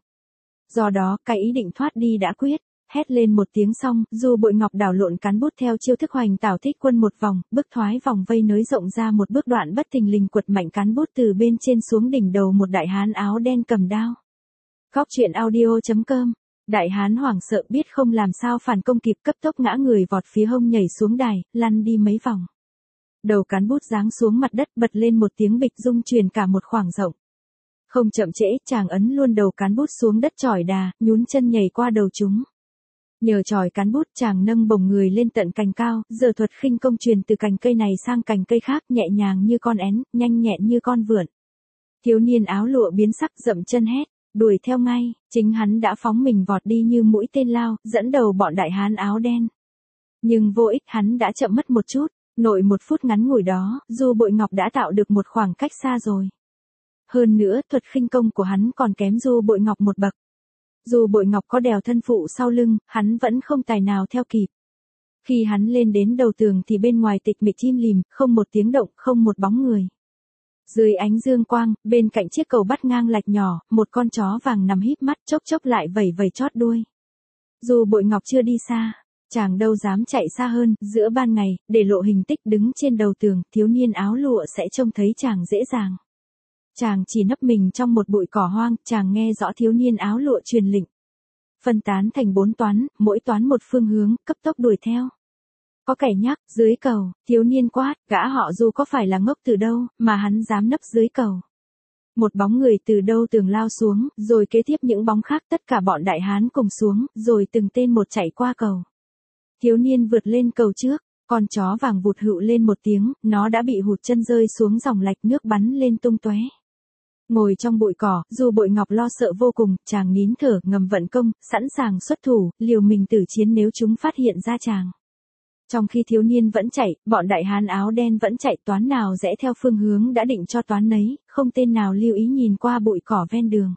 Do đó, cái ý định thoát đi đã quyết. Hét lên một tiếng xong, Du Bội Ngọc đảo lộn cán bút theo chiêu thức Hoành Tảo Thích Quân một vòng, bước thoái vòng vây nới rộng ra một bước đoạn bất thình lình quật mạnh cán bút từ bên trên xuống đỉnh đầu một đại hán áo đen cầm đao. Góc truyện audio.com. Đại hán hoảng sợ biết không làm sao phản công kịp, cấp tốc ngã người vọt phía hông nhảy xuống đài, lăn đi mấy vòng. Đầu cán bút giáng xuống mặt đất, bật lên một tiếng bịch rung truyền cả một khoảng rộng. Không chậm trễ, chàng ấn luôn đầu cán bút xuống đất chỏi đà, nhún chân nhảy qua đầu chúng. Nhờ chỏi cán bút, chàng nâng bổng người lên tận cành cao, giờ thuật khinh công truyền từ cành cây này sang cành cây khác, nhẹ nhàng như con én, nhanh nhẹn như con vượn. Thiếu niên áo lụa biến sắc, dậm chân hét, đuổi theo ngay, chính hắn đã phóng mình vọt đi như mũi tên lao, dẫn đầu bọn đại hán áo đen. Nhưng vô ích, hắn đã chậm mất một chút, nội một phút ngắn ngủi đó, Du Bội Ngọc đã tạo được một khoảng cách xa rồi. Hơn nữa, thuật khinh công của hắn còn kém Du Bội Ngọc một bậc. Dù Bội Ngọc có đèo thân phụ sau lưng, hắn vẫn không tài nào theo kịp. Khi hắn lên đến đầu tường thì bên ngoài tịch mịch chim lìm, không một tiếng động, không một bóng người. Dưới ánh dương quang, bên cạnh chiếc cầu bắt ngang lạch nhỏ, một con chó vàng nằm híp mắt chốc chốc lại vẩy vẩy chót đuôi. Dù Bội Ngọc chưa đi xa, chàng đâu dám chạy xa hơn, giữa ban ngày, để lộ hình tích đứng trên đầu tường, thiếu niên áo lụa sẽ trông thấy chàng dễ dàng. Chàng chỉ nấp mình trong một bụi cỏ hoang, chàng nghe rõ thiếu niên áo lụa truyền lệnh. Phân tán thành 4 toán, mỗi toán một phương hướng, cấp tốc đuổi theo. Có kẻ nhắc, dưới cầu, thiếu niên quát, gã họ Du có phải là ngốc từ đâu, mà hắn dám nấp dưới cầu. Một bóng người từ đâu tường lao xuống, rồi kế tiếp những bóng khác, tất cả bọn đại hán cùng xuống, rồi từng tên một chạy qua cầu. Thiếu niên vượt lên cầu trước, con chó vàng vụt hự lên một tiếng, nó đã bị hụt chân rơi xuống dòng lạch, nước bắn lên tung tóe. Ngồi trong bụi cỏ, Du Bội Ngọc lo sợ vô cùng, chàng nín thở, ngầm vận công, sẵn sàng xuất thủ, liều mình tử chiến nếu chúng phát hiện ra chàng. Trong khi thiếu niên vẫn chạy, bọn đại hán áo đen vẫn chạy, toán nào rẽ theo phương hướng đã định cho toán nấy, không tên nào lưu ý nhìn qua bụi cỏ ven đường.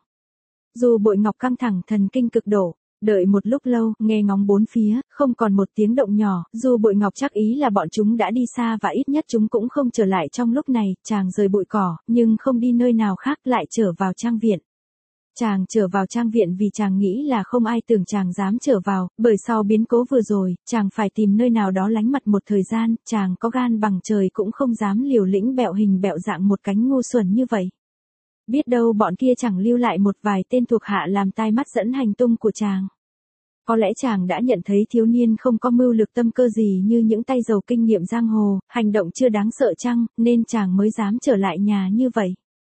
Du Bội Ngọc căng thẳng, thần kinh cực độ. Đợi một lúc lâu, nghe ngóng bốn phía, không còn một tiếng động nhỏ, Du Bội Ngọc chắc ý là bọn chúng đã đi xa và ít nhất chúng cũng không trở lại trong lúc này, chàng rời bụi cỏ, nhưng không đi nơi nào khác, lại trở vào trang viện. Chàng trở vào trang viện vì chàng nghĩ là không ai tưởng chàng dám trở vào, bởi sau biến cố vừa rồi, chàng phải tìm nơi nào đó lánh mặt một thời gian, chàng có gan bằng trời cũng không dám liều lĩnh bẹo hình bẹo dạng một cánh ngu xuẩn như vậy. Biết đâu bọn kia chẳng lưu lại một vài tên thuộc hạ làm tai mắt dẫn hành tung của chàng. Có lẽ chàng đã nhận thấy thiếu niên không có mưu lược tâm cơ gì như những tay giàu kinh nghiệm giang hồ, hành động chưa đáng sợ chăng, nên chàng mới dám trở lại nhà như vậy.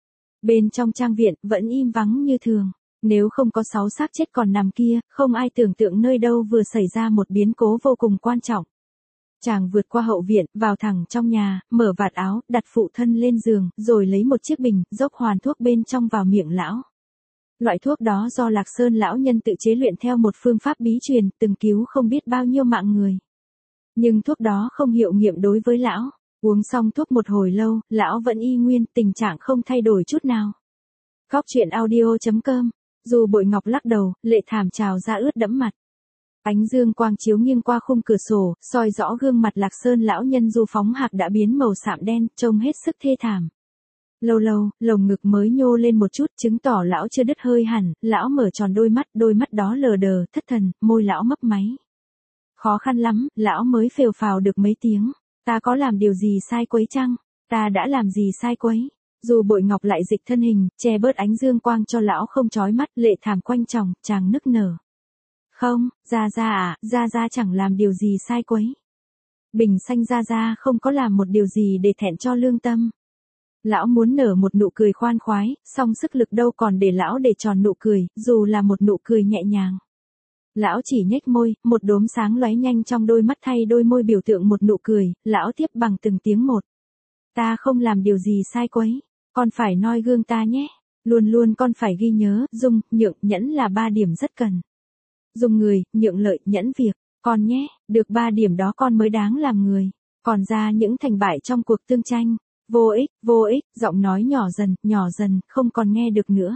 Bên trong trang viện, vẫn im vắng như thường. Nếu không có 6 xác chết còn nằm kia, không ai tưởng tượng nơi đâu vừa xảy ra một biến cố vô cùng quan trọng. Chàng vượt qua hậu viện, vào thẳng trong nhà, mở vạt áo, đặt phụ thân lên giường, rồi lấy một chiếc bình, dốc hoàn thuốc bên trong vào miệng lão. Loại thuốc đó do Lạc Sơn lão nhân tự chế luyện theo một phương pháp bí truyền, từng cứu không biết bao nhiêu mạng người. Nhưng thuốc đó không hiệu nghiệm đối với lão. Uống xong thuốc một hồi lâu, lão vẫn y nguyên, tình trạng không thay đổi chút nào. Góc truyện audio.com. Dù Bội Ngọc lắc đầu, lệ thảm trào ra ướt đẫm mặt. Ánh dương quang chiếu nghiêng qua khung cửa sổ, soi rõ gương mặt Lạc Sơn lão nhân Du Phóng Hạc đã biến màu sạm đen, trông hết sức thê thảm. Lâu lâu, lồng ngực mới nhô lên một chút, chứng tỏ lão chưa đứt hơi hẳn, lão mở tròn đôi mắt đó lờ đờ, thất thần, môi lão mấp máy. Khó khăn lắm, lão mới phều phào được mấy tiếng. Ta có làm điều gì sai quấy chăng? Ta đã làm gì sai quấy? Dù Bội Ngọc lại dịch thân hình, che bớt ánh dương quang cho lão không chói mắt, lệ thảm quanh chồng, chàng nức nở. Không, Gia Gia à, Gia Gia chẳng làm điều gì sai quấy. Bình xanh Gia Gia không có làm một điều gì để thẹn cho lương tâm. Lão muốn nở một nụ cười khoan khoái, song sức lực đâu còn để lão để tròn nụ cười, dù là một nụ cười nhẹ nhàng. Lão chỉ nhếch môi, một đốm sáng lóe nhanh trong đôi mắt thay đôi môi biểu tượng một nụ cười, lão tiếp bằng từng tiếng một. Ta không làm điều gì sai quấy, con phải noi gương ta nhé. Luôn luôn con phải ghi nhớ, dung, nhượng, nhẫn là 3 điểm rất cần. Dung người, nhượng lợi, nhẫn việc, con nhé, được 3 điểm đó con mới đáng làm người. Còn ra những thành bại trong cuộc tương tranh, vô ích, giọng nói nhỏ dần, không còn nghe được nữa.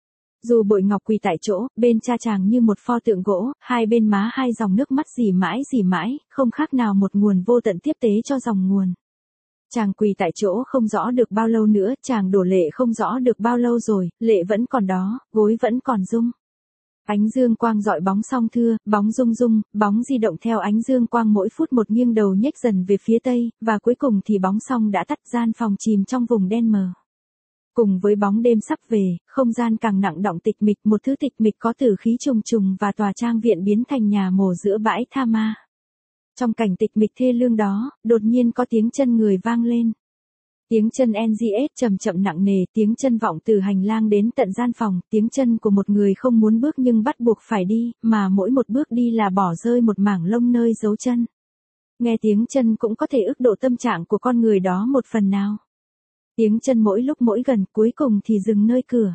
Dù Bội Ngọc quỳ tại chỗ, bên cha chàng như một pho tượng gỗ, hai bên má hai dòng nước mắt rỉ mãi, không khác nào một nguồn vô tận tiếp tế cho dòng nguồn. Chàng quỳ tại chỗ không rõ được bao lâu nữa, chàng đổ lệ không rõ được bao lâu rồi, lệ vẫn còn đó, gối vẫn còn rung. Ánh dương quang dọi bóng song thưa, bóng rung, bóng di động theo ánh dương quang mỗi phút một nghiêng đầu nhếch dần về phía tây, và cuối cùng thì bóng song đã tắt, gian phòng chìm trong vùng đen mờ. Cùng với bóng đêm sắp về, không gian càng nặng đọng tịch mịch, một thứ tịch mịch có tử khí trùng trùng và tòa trang viện biến thành nhà mồ giữa bãi tha ma. Trong cảnh tịch mịch thê lương đó, đột nhiên có tiếng chân người vang lên. Tiếng chân NGS chậm chậm nặng nề, tiếng chân vọng từ hành lang đến tận gian phòng, tiếng chân của một người không muốn bước nhưng bắt buộc phải đi, mà mỗi một bước đi là bỏ rơi một mảng lông nơi dấu chân. Nghe tiếng chân cũng có thể ức độ tâm trạng của con người đó một phần nào. Tiếng chân mỗi lúc mỗi gần, cuối cùng thì dừng nơi cửa.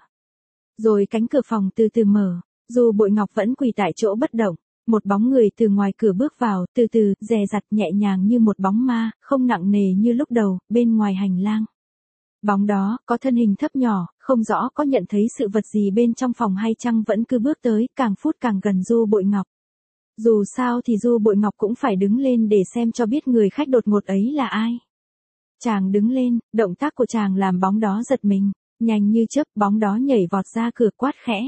Rồi cánh cửa phòng từ từ mở, dù Bội Ngọc vẫn quỳ tại chỗ bất động. Một bóng người từ ngoài cửa bước vào, từ từ, dè dặt nhẹ nhàng như một bóng ma, không nặng nề như lúc đầu, bên ngoài hành lang. Bóng đó, có thân hình thấp nhỏ, không rõ có nhận thấy sự vật gì bên trong phòng hay chăng vẫn cứ bước tới, càng phút càng gần Du Bội Ngọc. Dù sao thì Du Bội Ngọc cũng phải đứng lên để xem cho biết người khách đột ngột ấy là ai. Chàng đứng lên, động tác của chàng làm bóng đó giật mình, nhanh như chớp, bóng đó nhảy vọt ra cửa quát khẽ.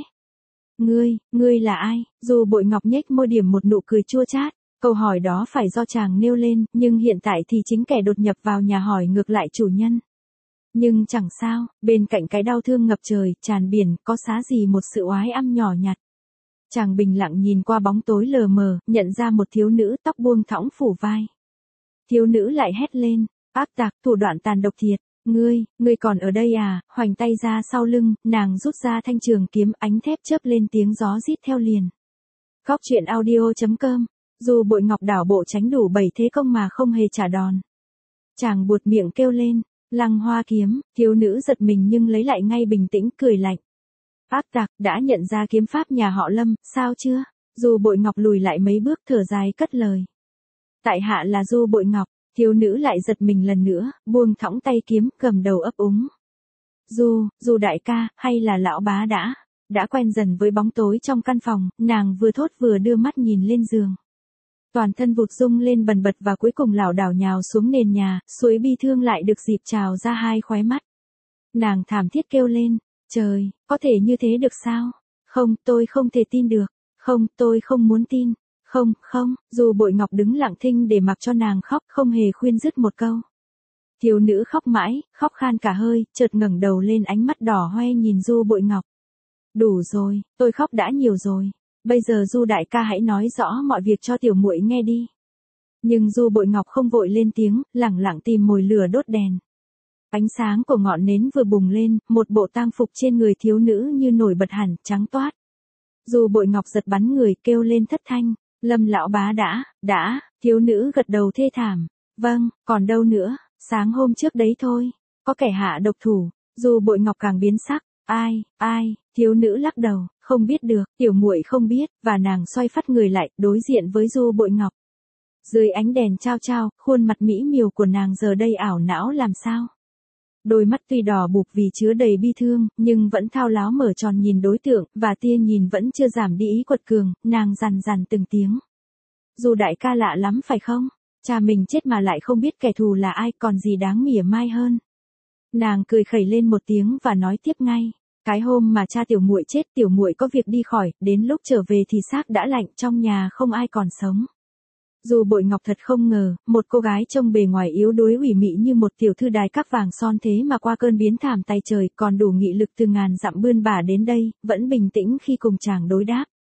Ngươi là ai? Dù Bội Ngọc nhếch môi điểm một nụ cười chua chát, câu hỏi đó phải do chàng nêu lên, nhưng hiện tại thì chính kẻ đột nhập vào nhà hỏi ngược lại chủ nhân. Nhưng chẳng sao, bên cạnh cái đau thương ngập trời, tràn biển, có xá gì một sự oái âm nhỏ nhặt. Chàng bình lặng nhìn qua bóng tối lờ mờ, nhận ra một thiếu nữ tóc buông thõng phủ vai. Thiếu nữ lại hét lên, ác tặc, thủ đoạn tàn độc thiệt. Ngươi còn ở đây à? Hoành tay ra sau lưng, nàng rút ra thanh trường kiếm, ánh thép chớp lên, tiếng gió rít theo liền. Góc truyện audio.com. Dù Bội Ngọc đảo bộ tránh đủ 7 thế công mà không hề trả đòn. Chàng buột miệng kêu lên, Lăng Hoa kiếm, thiếu nữ giật mình nhưng lấy lại ngay bình tĩnh, cười lạnh. Ác tặc, đã nhận ra kiếm pháp nhà họ Lâm, sao chưa? Dù Bội Ngọc lùi lại mấy bước, thở dài cất lời. Tại hạ là Du Bội Ngọc. Thiếu nữ lại giật mình lần nữa, buông thõng tay kiếm, cầm đầu ấp úng. Du đại ca, hay là lão bá đã quen dần với bóng tối trong căn phòng, nàng vừa thốt vừa đưa mắt nhìn lên giường. Toàn thân vụt rung lên bần bật và cuối cùng lảo đảo nhào xuống nền nhà, suối bi thương lại được dịp trào ra hai khóe mắt. Nàng thảm thiết kêu lên, trời, có thể như thế được sao? Không, tôi không thể tin được. Không, tôi không muốn tin. Không, dù Bội Ngọc đứng lặng thinh để mặc cho nàng khóc, không hề khuyên dứt một câu. Thiếu nữ khóc mãi, khóc khan cả hơi, chợt ngẩng đầu lên, ánh mắt đỏ hoe nhìn Du Bội Ngọc. Đủ rồi, tôi khóc đã nhiều rồi. Bây giờ Du đại ca hãy nói rõ mọi việc cho tiểu muội nghe đi. Nhưng Du Bội Ngọc không vội lên tiếng, lẳng lặng tìm mồi lửa đốt đèn. Ánh sáng của ngọn nến vừa bùng lên, một bộ tang phục trên người thiếu nữ như nổi bật hẳn, trắng toát. Du Bội Ngọc giật bắn người, kêu lên thất thanh. Lâm lão bá đã, thiếu nữ gật đầu thê thảm. Vâng, còn đâu nữa, sáng hôm trước đấy thôi, có kẻ hạ độc thủ. Dù Bội Ngọc càng biến sắc, ai, thiếu nữ lắc đầu, không biết được, tiểu muội không biết, và nàng xoay phắt người lại, đối diện với Du Bội Ngọc. Dưới ánh đèn chao chao, khuôn mặt mỹ miều của nàng giờ đây ảo não làm sao. Đôi mắt tuy đỏ bụp vì chứa đầy bi thương, nhưng vẫn thao láo mở tròn nhìn đối tượng, và tia nhìn vẫn chưa giảm đi ý quật cường, nàng dằn từng tiếng. Dù đại ca lạ lắm phải không? Cha mình chết mà lại không biết kẻ thù là ai, còn gì đáng mỉa mai hơn. Nàng cười khẩy lên một tiếng và nói tiếp ngay. Cái hôm mà cha tiểu muội chết, tiểu muội có việc đi khỏi, đến lúc trở về thì xác đã lạnh, trong nhà không ai còn sống. Dù Bội Ngọc thật không ngờ, một cô gái trông bề ngoài yếu đuối ủy mị như một tiểu thư đài các vàng son thế mà qua cơn biến thảm tay trời còn đủ nghị lực từ ngàn dặm bươn bả đến đây, vẫn bình tĩnh khi cùng chàng đối đáp.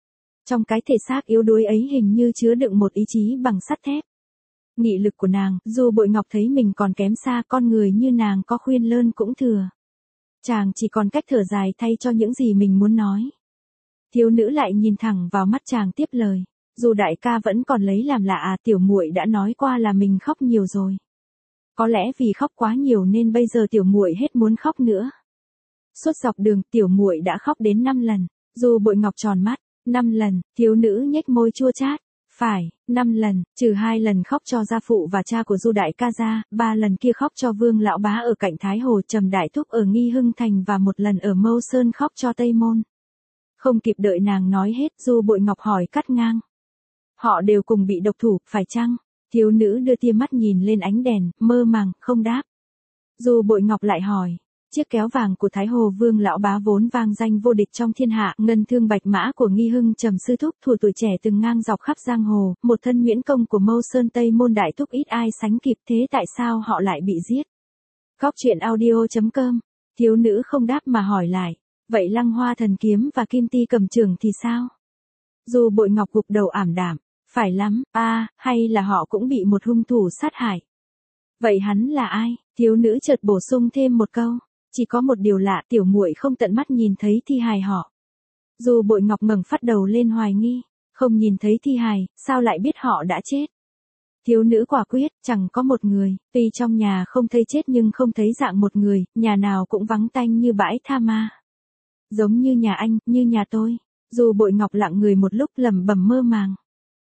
Trong cái thể xác yếu đuối ấy hình như chứa đựng một ý chí bằng sắt thép. Nghị lực của nàng, dù Bội Ngọc thấy mình còn kém xa, con người như nàng có khuyên lơn cũng thừa. Chàng chỉ còn cách thở dài thay cho những gì mình muốn nói. Thiếu nữ lại nhìn thẳng vào mắt chàng tiếp lời. Dù đại ca vẫn còn lấy làm lạ à, tiểu muội đã nói qua là mình khóc nhiều rồi. Có lẽ vì khóc quá nhiều nên bây giờ tiểu muội hết muốn khóc nữa. Suốt dọc đường tiểu muội đã khóc đến 5 lần. Dù Bội Ngọc tròn mắt, 5 lần, thiếu nữ nhếch môi chua chát. Phải, 5 lần, trừ 2 lần khóc cho gia phụ và cha của Du đại ca ra, 3 lần kia khóc cho Vương lão bá ở cạnh Thái Hồ Trầm Đại Thúc ở Nghi Hưng Thành và 1 lần ở Mâu Sơn khóc cho Tây Môn. Không kịp đợi nàng nói hết, Du Bội Ngọc hỏi cắt ngang. Họ đều cùng bị độc thủ, phải chăng? Thiếu nữ đưa tia mắt nhìn lên ánh đèn, mơ màng, không đáp. Du Bội Ngọc lại hỏi. Chiếc kéo vàng của Thái Hồ Vương lão bá vốn vang danh vô địch trong thiên hạ, ngân thương bạch mã của Nghi Hưng Trầm sư thúc thủ tuổi trẻ từng ngang dọc khắp giang hồ, một thân nhuyễn công của Mâu Sơn Tây Môn Đại Thúc ít ai sánh kịp, thế tại sao họ lại bị giết? Góc truyện audio.com. Thiếu nữ không đáp mà hỏi lại, vậy Lăng Hoa thần kiếm và Kim Ti cầm trường thì sao? Dù Bội Ngọc gục đầu ảm đạm, phải lắm, hay là họ cũng bị một hung thủ sát hại? Vậy hắn là ai? Thiếu nữ chợt bổ sung thêm một câu. Chỉ có một điều lạ, tiểu muội không tận mắt nhìn thấy thi hài họ. Dù Bội Ngọc ngẩng phát đầu lên hoài nghi, không nhìn thấy thi hài, sao lại biết họ đã chết? Thiếu nữ quả quyết, chẳng có một người, tuy trong nhà không thấy chết nhưng không thấy dạng một người, nhà nào cũng vắng tanh như bãi tha ma. Giống như nhà anh, như nhà tôi. Dù Bội Ngọc lặng người một lúc lẩm bẩm mơ màng.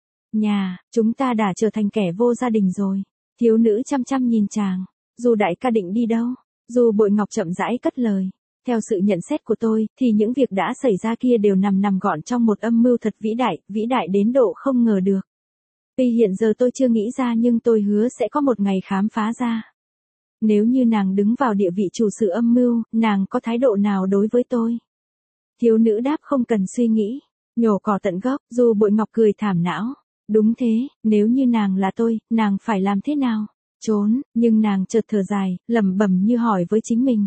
Nhà, chúng ta đã trở thành kẻ vô gia đình rồi. Thiếu nữ chăm chăm nhìn chàng. Dù đại ca định đi đâu? Dù Bội Ngọc chậm rãi cất lời. Theo sự nhận xét của tôi, thì những việc đã xảy ra kia đều nằm gọn trong một âm mưu thật vĩ đại đến độ không ngờ được. Tuy hiện giờ tôi chưa nghĩ ra nhưng tôi hứa sẽ có một ngày khám phá ra. Nếu như nàng đứng vào địa vị chủ sự âm mưu, nàng có thái độ nào đối với tôi? Thiếu nữ đáp không cần suy nghĩ. Nhổ cỏ tận gốc, Dù Bội Ngọc cười thảm não. Đúng thế, nếu như nàng là tôi, nàng phải làm thế nào? Trốn, nhưng nàng chợt thở dài, lẩm bẩm như hỏi với chính mình.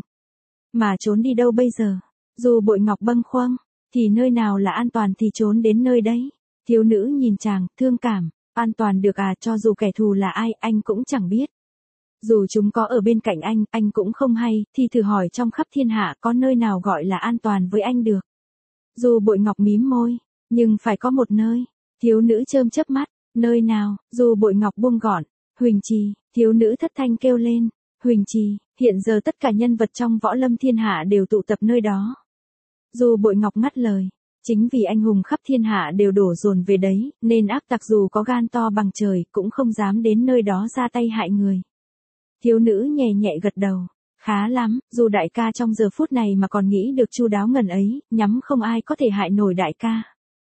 Mà trốn đi đâu bây giờ? Dù Bội Ngọc bâng khuâng, thì nơi nào là an toàn thì trốn đến nơi đấy. Thiếu nữ nhìn chàng, thương cảm, an toàn được à, cho dù kẻ thù là ai, anh cũng chẳng biết. Dù chúng có ở bên cạnh anh cũng không hay, thì thử hỏi trong khắp thiên hạ có nơi nào gọi là an toàn với anh được. Dù Bội Ngọc mím môi, nhưng phải có một nơi. Thiếu nữ chớm chớp mắt, nơi nào? Dù Bội Ngọc buông gọn. Huỳnh Trì, thiếu nữ thất thanh kêu lên. Huỳnh Trì, hiện giờ tất cả nhân vật trong võ lâm thiên hạ đều tụ tập nơi đó. Dù Bội Ngọc ngắt lời. Chính vì anh hùng khắp thiên hạ đều đổ dồn về đấy, nên ác tặc dù có gan to bằng trời cũng không dám đến nơi đó ra tay hại người. Thiếu nữ nhẹ nhẹ gật đầu. Khá lắm, dù đại ca trong giờ phút này mà còn nghĩ được chu đáo ngần ấy, nhắm không ai có thể hại nổi đại ca.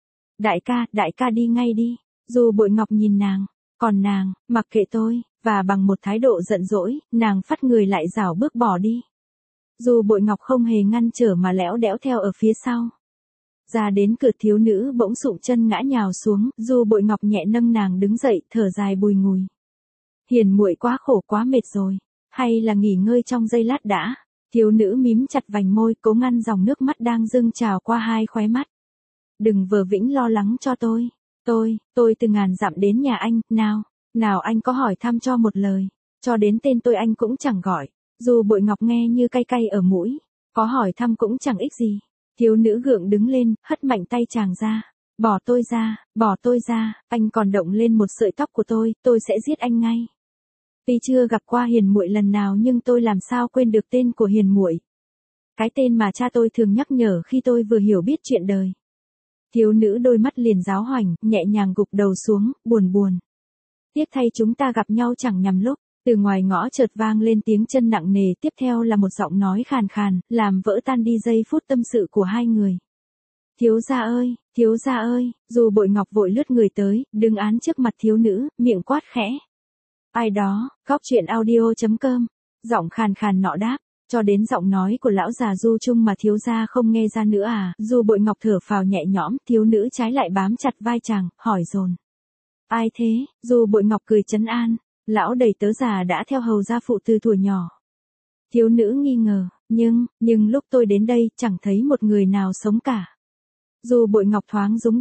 Đại ca đi ngay đi. Dù Bội Ngọc nhìn nàng. Còn nàng, mặc kệ tôi, và bằng một thái độ giận dỗi, nàng phắt người lại rảo bước bỏ đi. Dù Bội Ngọc không hề ngăn trở mà lẽo đẽo theo ở phía sau. Ra đến cửa thiếu nữ bỗng sụm chân ngã nhào xuống, Dù Bội Ngọc nhẹ nâng nàng đứng dậy, thở dài bùi ngùi. Hiền muội quá khổ quá mệt rồi, hay là nghỉ ngơi trong giây lát đã. Thiếu nữ mím chặt vành môi, cố ngăn dòng nước mắt đang dâng trào qua hai khóe mắt. Đừng vờ vĩnh lo lắng cho tôi. Tôi từ ngàn dặm đến nhà anh, nào anh có hỏi thăm cho một lời, cho đến tên tôi anh cũng chẳng gọi. Dù Bội Ngọc nghe như cay cay ở mũi, có hỏi thăm cũng chẳng ích gì. Thiếu nữ gượng đứng lên, hất mạnh tay chàng ra. Bỏ tôi ra, anh còn động lên một sợi tóc của tôi sẽ giết anh ngay. Tuy chưa gặp qua Hiền muội lần nào nhưng tôi làm sao quên được tên của Hiền muội. Cái tên mà cha tôi thường nhắc nhở khi tôi vừa hiểu biết chuyện đời. Thiếu nữ đôi mắt liền giáo hoành, nhẹ nhàng gục đầu xuống, buồn. Tiếc thay chúng ta gặp nhau chẳng nhằm lúc. Từ ngoài ngõ chợt vang lên tiếng chân nặng nề, tiếp theo là một giọng nói khàn khàn, làm vỡ tan đi giây phút tâm sự của hai người. Thiếu gia ơi, Dù Bội Ngọc vội lướt người tới, đứng án trước mặt thiếu nữ, miệng quát khẽ. Ai đó? Góc truyện audio.com. Giọng khàn khàn nọ đáp. Cho đến giọng nói của lão già Du Trung mà thiếu gia không nghe ra nữa à? Dù Bội Ngọc thở phào nhẹ nhõm, thiếu nữ trái lại bám chặt vai chàng, hỏi dồn. Ai thế? Dù Bội Ngọc cười trấn an. Lão đầy tớ già đã theo hầu gia phụ từ thuở nhỏ. Thiếu nữ nghi ngờ, nhưng lúc tôi đến đây chẳng thấy một người nào sống cả. Dù Bội Ngọc thoáng rúng động,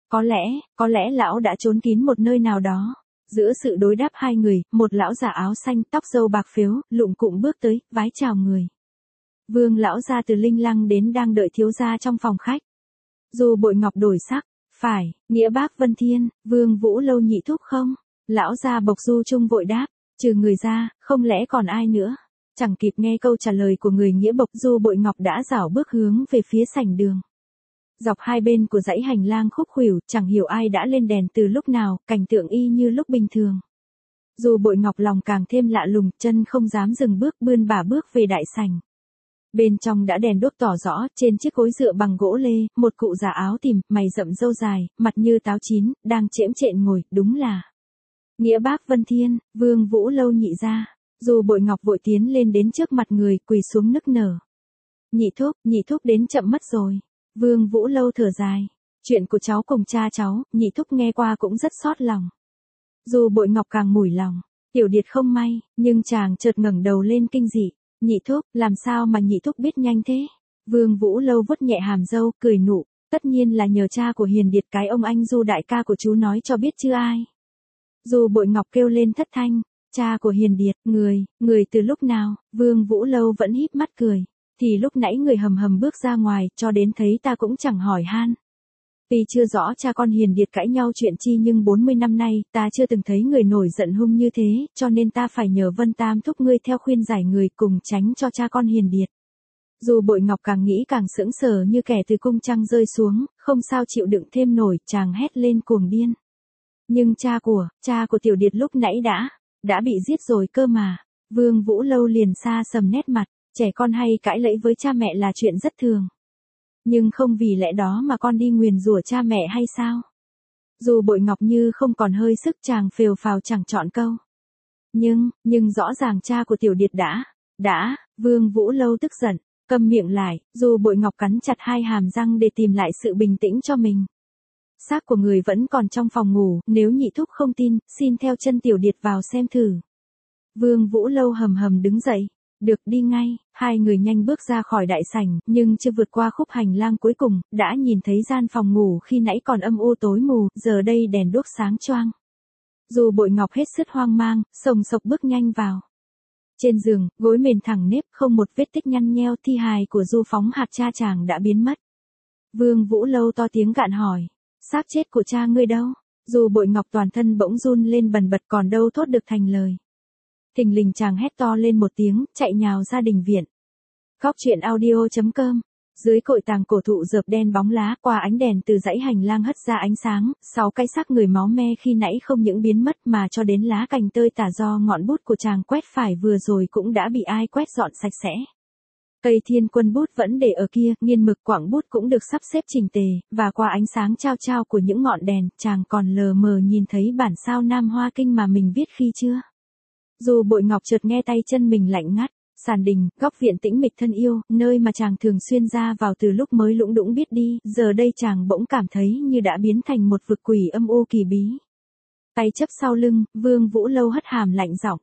Có lẽ lão đã trốn kín một nơi nào đó. Giữa sự đối đáp hai người, một lão già áo xanh, tóc râu bạc phếu, lụng cụng bước tới, vái chào người. Vương lão gia từ Linh Lăng đến đang đợi thiếu gia trong phòng khách. Dù Bội Ngọc đổi sắc, phải, nghĩa bác Vân Thiên, Vương Vũ Lâu nhị thúc không? Lão gia Bộc Du Trung vội đáp, trừ người ra, không lẽ còn ai nữa? Chẳng kịp nghe câu trả lời của người nghĩa Bộc Du Bội Ngọc đã rảo bước hướng về phía sảnh đường. Dọc hai bên của dãy hành lang khúc khuỷu, chẳng hiểu ai đã lên đèn từ lúc nào, cảnh tượng y như lúc bình thường. Dù Bội Ngọc lòng càng thêm lạ lùng, chân không dám dừng bước bươn bả bước về đại sảnh. Bên trong đã đèn đuốc tỏ rõ, trên chiếc gối dựa bằng gỗ lê, một cụ già áo tím, mày rậm râu dài, mặt như táo chín, đang chễm chện ngồi, đúng là nghĩa bác Vân Thiên, Vương Vũ Lâu nhị gia. Dù Bội Ngọc vội tiến lên đến trước mặt người, quỳ xuống nức nở. Nhị thúc đến chậm mất rồi. Vương Vũ Lâu thở dài. Chuyện của cháu cùng cha cháu, nhị thúc nghe qua cũng rất xót lòng. Dù Bội Ngọc càng mủi lòng. Tiểu Điệt không may, nhưng chàng chợt ngẩng đầu lên kinh dị. Nhị thúc, làm sao mà nhị thúc biết nhanh thế? Vương Vũ Lâu vuốt nhẹ hàm râu, cười nụ. Tất nhiên là nhờ cha của Hiền Điệt, cái ông anh Du đại ca của chú nói cho biết chứ ai. Dù Bội Ngọc kêu lên thất thanh. Cha của Hiền Điệt, người từ lúc nào? Vương Vũ Lâu vẫn híp mắt cười. Thì lúc nãy người hầm hầm bước ra ngoài, cho đến thấy ta cũng chẳng hỏi han. Tuy chưa rõ cha con Hiền Điệt cãi nhau chuyện chi, nhưng 40 năm nay, ta chưa từng thấy người nổi giận hung như thế, cho nên ta phải nhờ Vân Tam thúc ngươi theo khuyên giải người, cùng tránh cho cha con Hiền Điệt. Dù Bội Ngọc càng nghĩ càng sững sờ như kẻ từ cung trăng rơi xuống, không sao chịu đựng thêm nổi, chàng hét lên cuồng điên. Nhưng cha của Tiểu Điệt lúc nãy đã bị giết rồi cơ mà. Vương Vũ Lâu liền xa sầm nét mặt. Trẻ con hay cãi lẫy với cha mẹ là chuyện rất thường. Nhưng không vì lẽ đó mà con đi nguyền rủa cha mẹ hay sao? Dù Bội Ngọc như không còn hơi sức, chàng phều phào chẳng chọn câu. Nhưng rõ ràng cha của Tiểu Điệt Vương Vũ Lâu tức giận, câm miệng lại, dù Bội Ngọc cắn chặt hai hàm răng để tìm lại sự bình tĩnh cho mình. Xác của người vẫn còn trong phòng ngủ, nếu nhị thúc không tin, xin theo chân Tiểu Điệt vào xem thử. Vương Vũ Lâu hầm hầm đứng dậy. Được, đi ngay. Hai người nhanh bước ra khỏi đại sảnh, nhưng chưa vượt qua khúc hành lang cuối cùng, đã nhìn thấy gian phòng ngủ khi nãy còn âm u tối mù, giờ đây đèn đuốc sáng choang. Dù Bội Ngọc hết sức hoang mang, sồng sộc bước nhanh vào. Trên giường, gối mền thẳng nếp, không một vết tích nhăn nheo, thi hài của Du Phóng Hạt cha chàng đã biến mất. Vương Vũ Lâu to tiếng gạn hỏi, xác chết của cha ngươi đâu? Dù Bội Ngọc toàn thân bỗng run lên bần bật, còn đâu thốt được thành lời. Thình lình chàng hét to lên một tiếng, chạy nhào ra đình viện. Góc truyện audio.com. Dưới cội tàng cổ thụ rợp đen bóng lá, qua ánh đèn từ dãy hành lang hất ra ánh sáng, 6 cái xác người máu me khi nãy không những biến mất mà cho đến lá cành tơi tả do ngọn bút của chàng quét phải vừa rồi cũng đã bị ai quét dọn sạch sẽ. Cây Thiên Quân bút vẫn để ở kia, nghiên mực quặng bút cũng được sắp xếp chỉnh tề, và qua ánh sáng chao chao của những ngọn đèn, chàng còn lờ mờ nhìn thấy bản sao Nam Hoa Kinh mà mình viết khi chưa. Dù Bội Ngọc chợt nghe tay chân mình lạnh ngắt, sàn đình, góc viện tĩnh mịch thân yêu, nơi mà chàng thường xuyên ra vào từ lúc mới lũng đũng biết đi, giờ đây chàng bỗng cảm thấy như đã biến thành một vực quỷ âm u kỳ bí. Tay chấp sau lưng, Vương Vũ Lâu hất hàm lạnh giọng.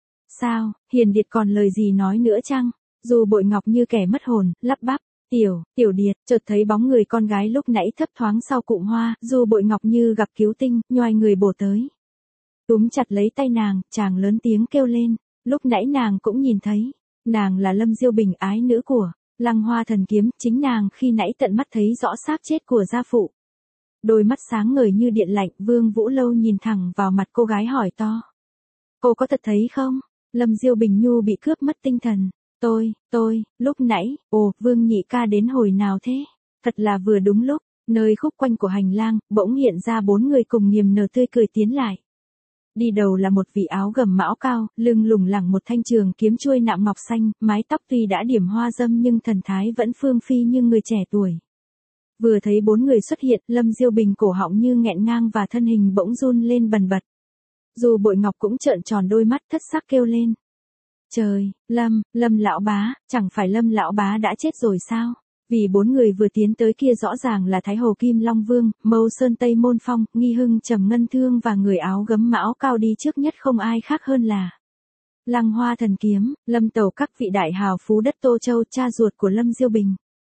Sao, Hiền Điệt còn lời gì nói nữa chăng? Dù Bội Ngọc như kẻ mất hồn, lắp bắp. Tiểu Điệt, chợt thấy bóng người con gái lúc nãy thấp thoáng sau cụm hoa, dù Bội Ngọc như gặp cứu tinh, nhoài người bổ tới. Túm chặt lấy tay nàng, chàng lớn tiếng kêu lên, lúc nãy nàng cũng nhìn thấy, nàng là Lâm Diêu Bình, ái nữ của Lăng Hoa Thần Kiếm, chính nàng khi nãy tận mắt thấy rõ xác chết của gia phụ. Đôi mắt sáng ngời như điện lạnh, Vương Vũ Lâu nhìn thẳng vào mặt cô gái hỏi to. Cô có thật thấy không? Lâm Diêu Bình nhu bị cướp mất tinh thần. Lúc nãy, Vương nhị ca đến hồi nào thế? Thật là vừa đúng lúc, nơi khúc quanh của hành lang, bỗng hiện ra 4 người cùng niềm nở tươi cười tiến lại. Đi đầu là một vị áo gầm mão cao, lưng lủng lẳng một thanh trường kiếm chuôi nạm ngọc xanh, mái tóc tuy đã điểm hoa dâm nhưng thần thái vẫn phương phi như người trẻ tuổi. Vừa thấy 4 người xuất hiện, Lâm Diêu Bình cổ họng như nghẹn ngang và thân hình bỗng run lên bần bật. Dù Bội Ngọc cũng trợn tròn đôi mắt thất sắc kêu lên. Trời, Lâm lão bá, chẳng phải Lâm lão bá đã chết rồi sao? Vì 4 người vừa tiến tới kia rõ ràng là Thái Hồ Kim Long Vương, Mâu Sơn Tây Môn Phong, Nghi Hưng Trầm Ngân Thương và người áo gấm mão cao đi trước nhất không ai khác hơn là Lăng Hoa Thần Kiếm, Lâm Tẩu các vị đại hào phú đất Tô Châu, cha ruột của Lâm Diêu Bình.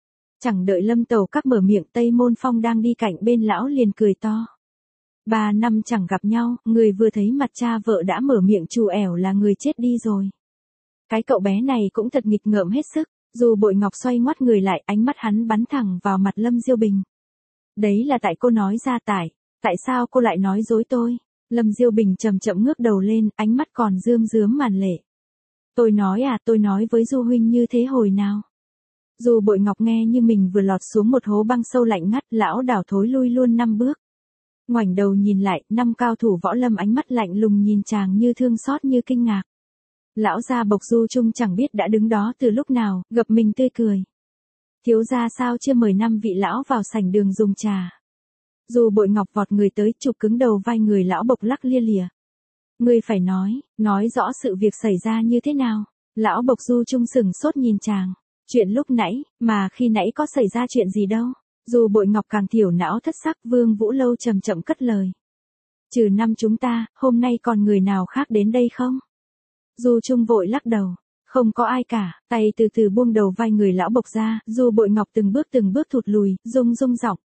Chẳng đợi Lâm Tầu Các mở miệng, Tây Môn Phong đang đi cạnh bên lão liền cười to. 3 năm chẳng gặp nhau, người vừa thấy mặt cha vợ đã mở miệng trù ẻo là người chết đi rồi. Cái cậu bé này cũng thật nghịch ngợm hết sức. Dù Bội Ngọc xoay ngoắt người lại, ánh mắt hắn bắn thẳng vào mặt Lâm Diêu Bình. Đấy là tại cô nói ra tại sao cô lại nói dối tôi? Lâm Diêu Bình chậm chậm ngước đầu lên, ánh mắt còn rơm rớm màn lệ. Tôi nói với Du huynh như thế hồi nào? Dù Bội Ngọc nghe như mình vừa lọt xuống một hố băng sâu lạnh ngắt, lão đảo thối lui luôn 5 bước. Ngoảnh đầu nhìn lại, 5 cao thủ võ lâm ánh mắt lạnh lùng nhìn chàng như thương xót như kinh ngạc. Lão gia Bộc Du Trung chẳng biết đã đứng đó từ lúc nào, gập mình tươi cười. Thiếu gia sao chưa mời 5 vị lão vào sảnh đường dùng trà? Dù Bội Ngọc vọt người tới, chụp cứng đầu vai người lão Bộc lắc lia lịa. Ngươi phải nói rõ sự việc xảy ra như thế nào? Lão Bộc Du Trung sững sốt nhìn chàng. Chuyện lúc nãy, mà khi nãy có xảy ra chuyện gì đâu? Dù Bội Ngọc càng thiểu não thất sắc, Vương Vũ Lâu chậm chậm cất lời. Trừ 5 chúng ta, hôm nay còn người nào khác đến đây không? Du Trung vội lắc đầu. Không có ai cả, tay từ từ buông đầu vai người lão Bộc ra, Dù Bội Ngọc từng bước thụt lùi, rung giọng.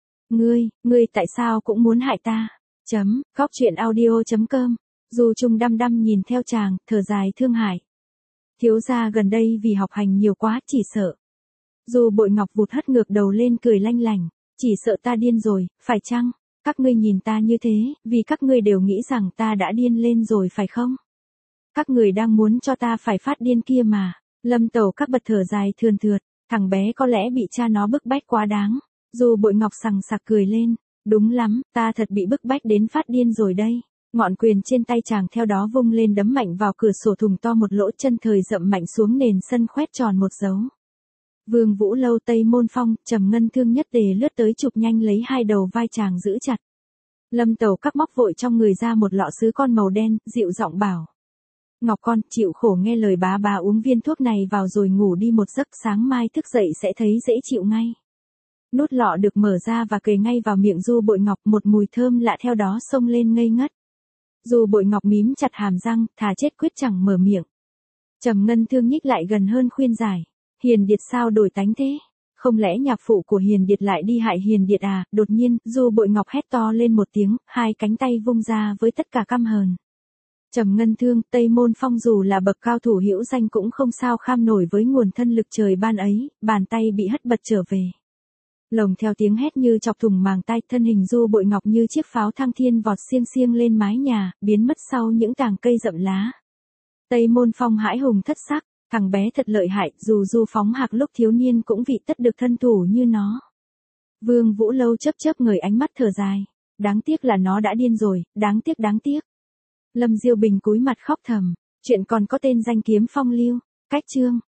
Ngươi tại sao cũng muốn hại ta? Góc truyện audio.com. Du Trung đăm đăm nhìn theo chàng, thở dài thương hại. Thiếu gia gần đây vì học hành nhiều quá, chỉ sợ. Dù Bội Ngọc vụt hất ngược đầu lên cười lanh lảnh. Chỉ sợ ta điên rồi, phải chăng? Các ngươi nhìn ta như thế, vì các ngươi đều nghĩ rằng ta đã điên lên rồi phải không? Các người đang muốn cho ta phải phát điên kia mà. Lâm Tầu Các bật thở dài thườn thượt. Thằng bé có lẽ bị cha nó bức bách quá đáng. Dù Bội Ngọc sằng sặc cười lên. Đúng lắm, ta thật bị bức bách đến phát điên rồi đây. Ngọn quyền trên tay chàng theo đó vung lên đấm mạnh vào cửa sổ thùng to một lỗ, chân thời dậm mạnh xuống nền sân khoét tròn một dấu. Vương Vũ Lâu, Tây Môn Phong, Trầm Ngân Thương nhất tề lướt tới chụp nhanh lấy hai đầu vai chàng giữ chặt. Lâm Tầu Các móc vội trong người ra một lọ sứ con màu đen, dịu giọng bảo. Ngọc con, chịu khổ nghe lời bá uống viên thuốc này vào rồi ngủ đi một giấc, sáng mai thức dậy sẽ thấy dễ chịu ngay. Nút lọ được mở ra và kề ngay vào miệng Du Bội Ngọc, một mùi thơm lạ theo đó xông lên ngây ngất. Dù Bội Ngọc mím chặt hàm răng, thà chết quyết chẳng mở miệng. Trầm Ngân Thương nhích lại gần hơn khuyên giải. Hiền Điệt sao đổi tánh thế? Không lẽ nhạc phụ của Hiền Điệt lại đi hại Hiền Điệt à? Đột nhiên, Du Bội Ngọc hét to lên một tiếng, hai cánh tay vung ra với tất cả căm hờn. Trầm Ngân Thương, Tây Môn Phong dù là bậc cao thủ hữu danh cũng không sao kham nổi với nguồn thân lực trời ban ấy, bàn tay bị hất bật trở về. Lồng theo tiếng hét như chọc thủng màng tai, thân hình Du Bội Ngọc như chiếc pháo thăng thiên vọt xiêng xiêng lên mái nhà, biến mất sau những tàng cây rậm lá. Tây Môn Phong hãi hùng thất sắc, thằng bé thật lợi hại, dù Du phóng hạc lúc thiếu niên cũng vị tất được thân thủ như nó. Vương Vũ Lâu chớp người ánh mắt thở dài, đáng tiếc là nó đã điên rồi, đáng tiếc. Lâm Diêu Bình cúi mặt khóc thầm, chuyện còn có tên danh Kiếm Phong Lưu, cách chương.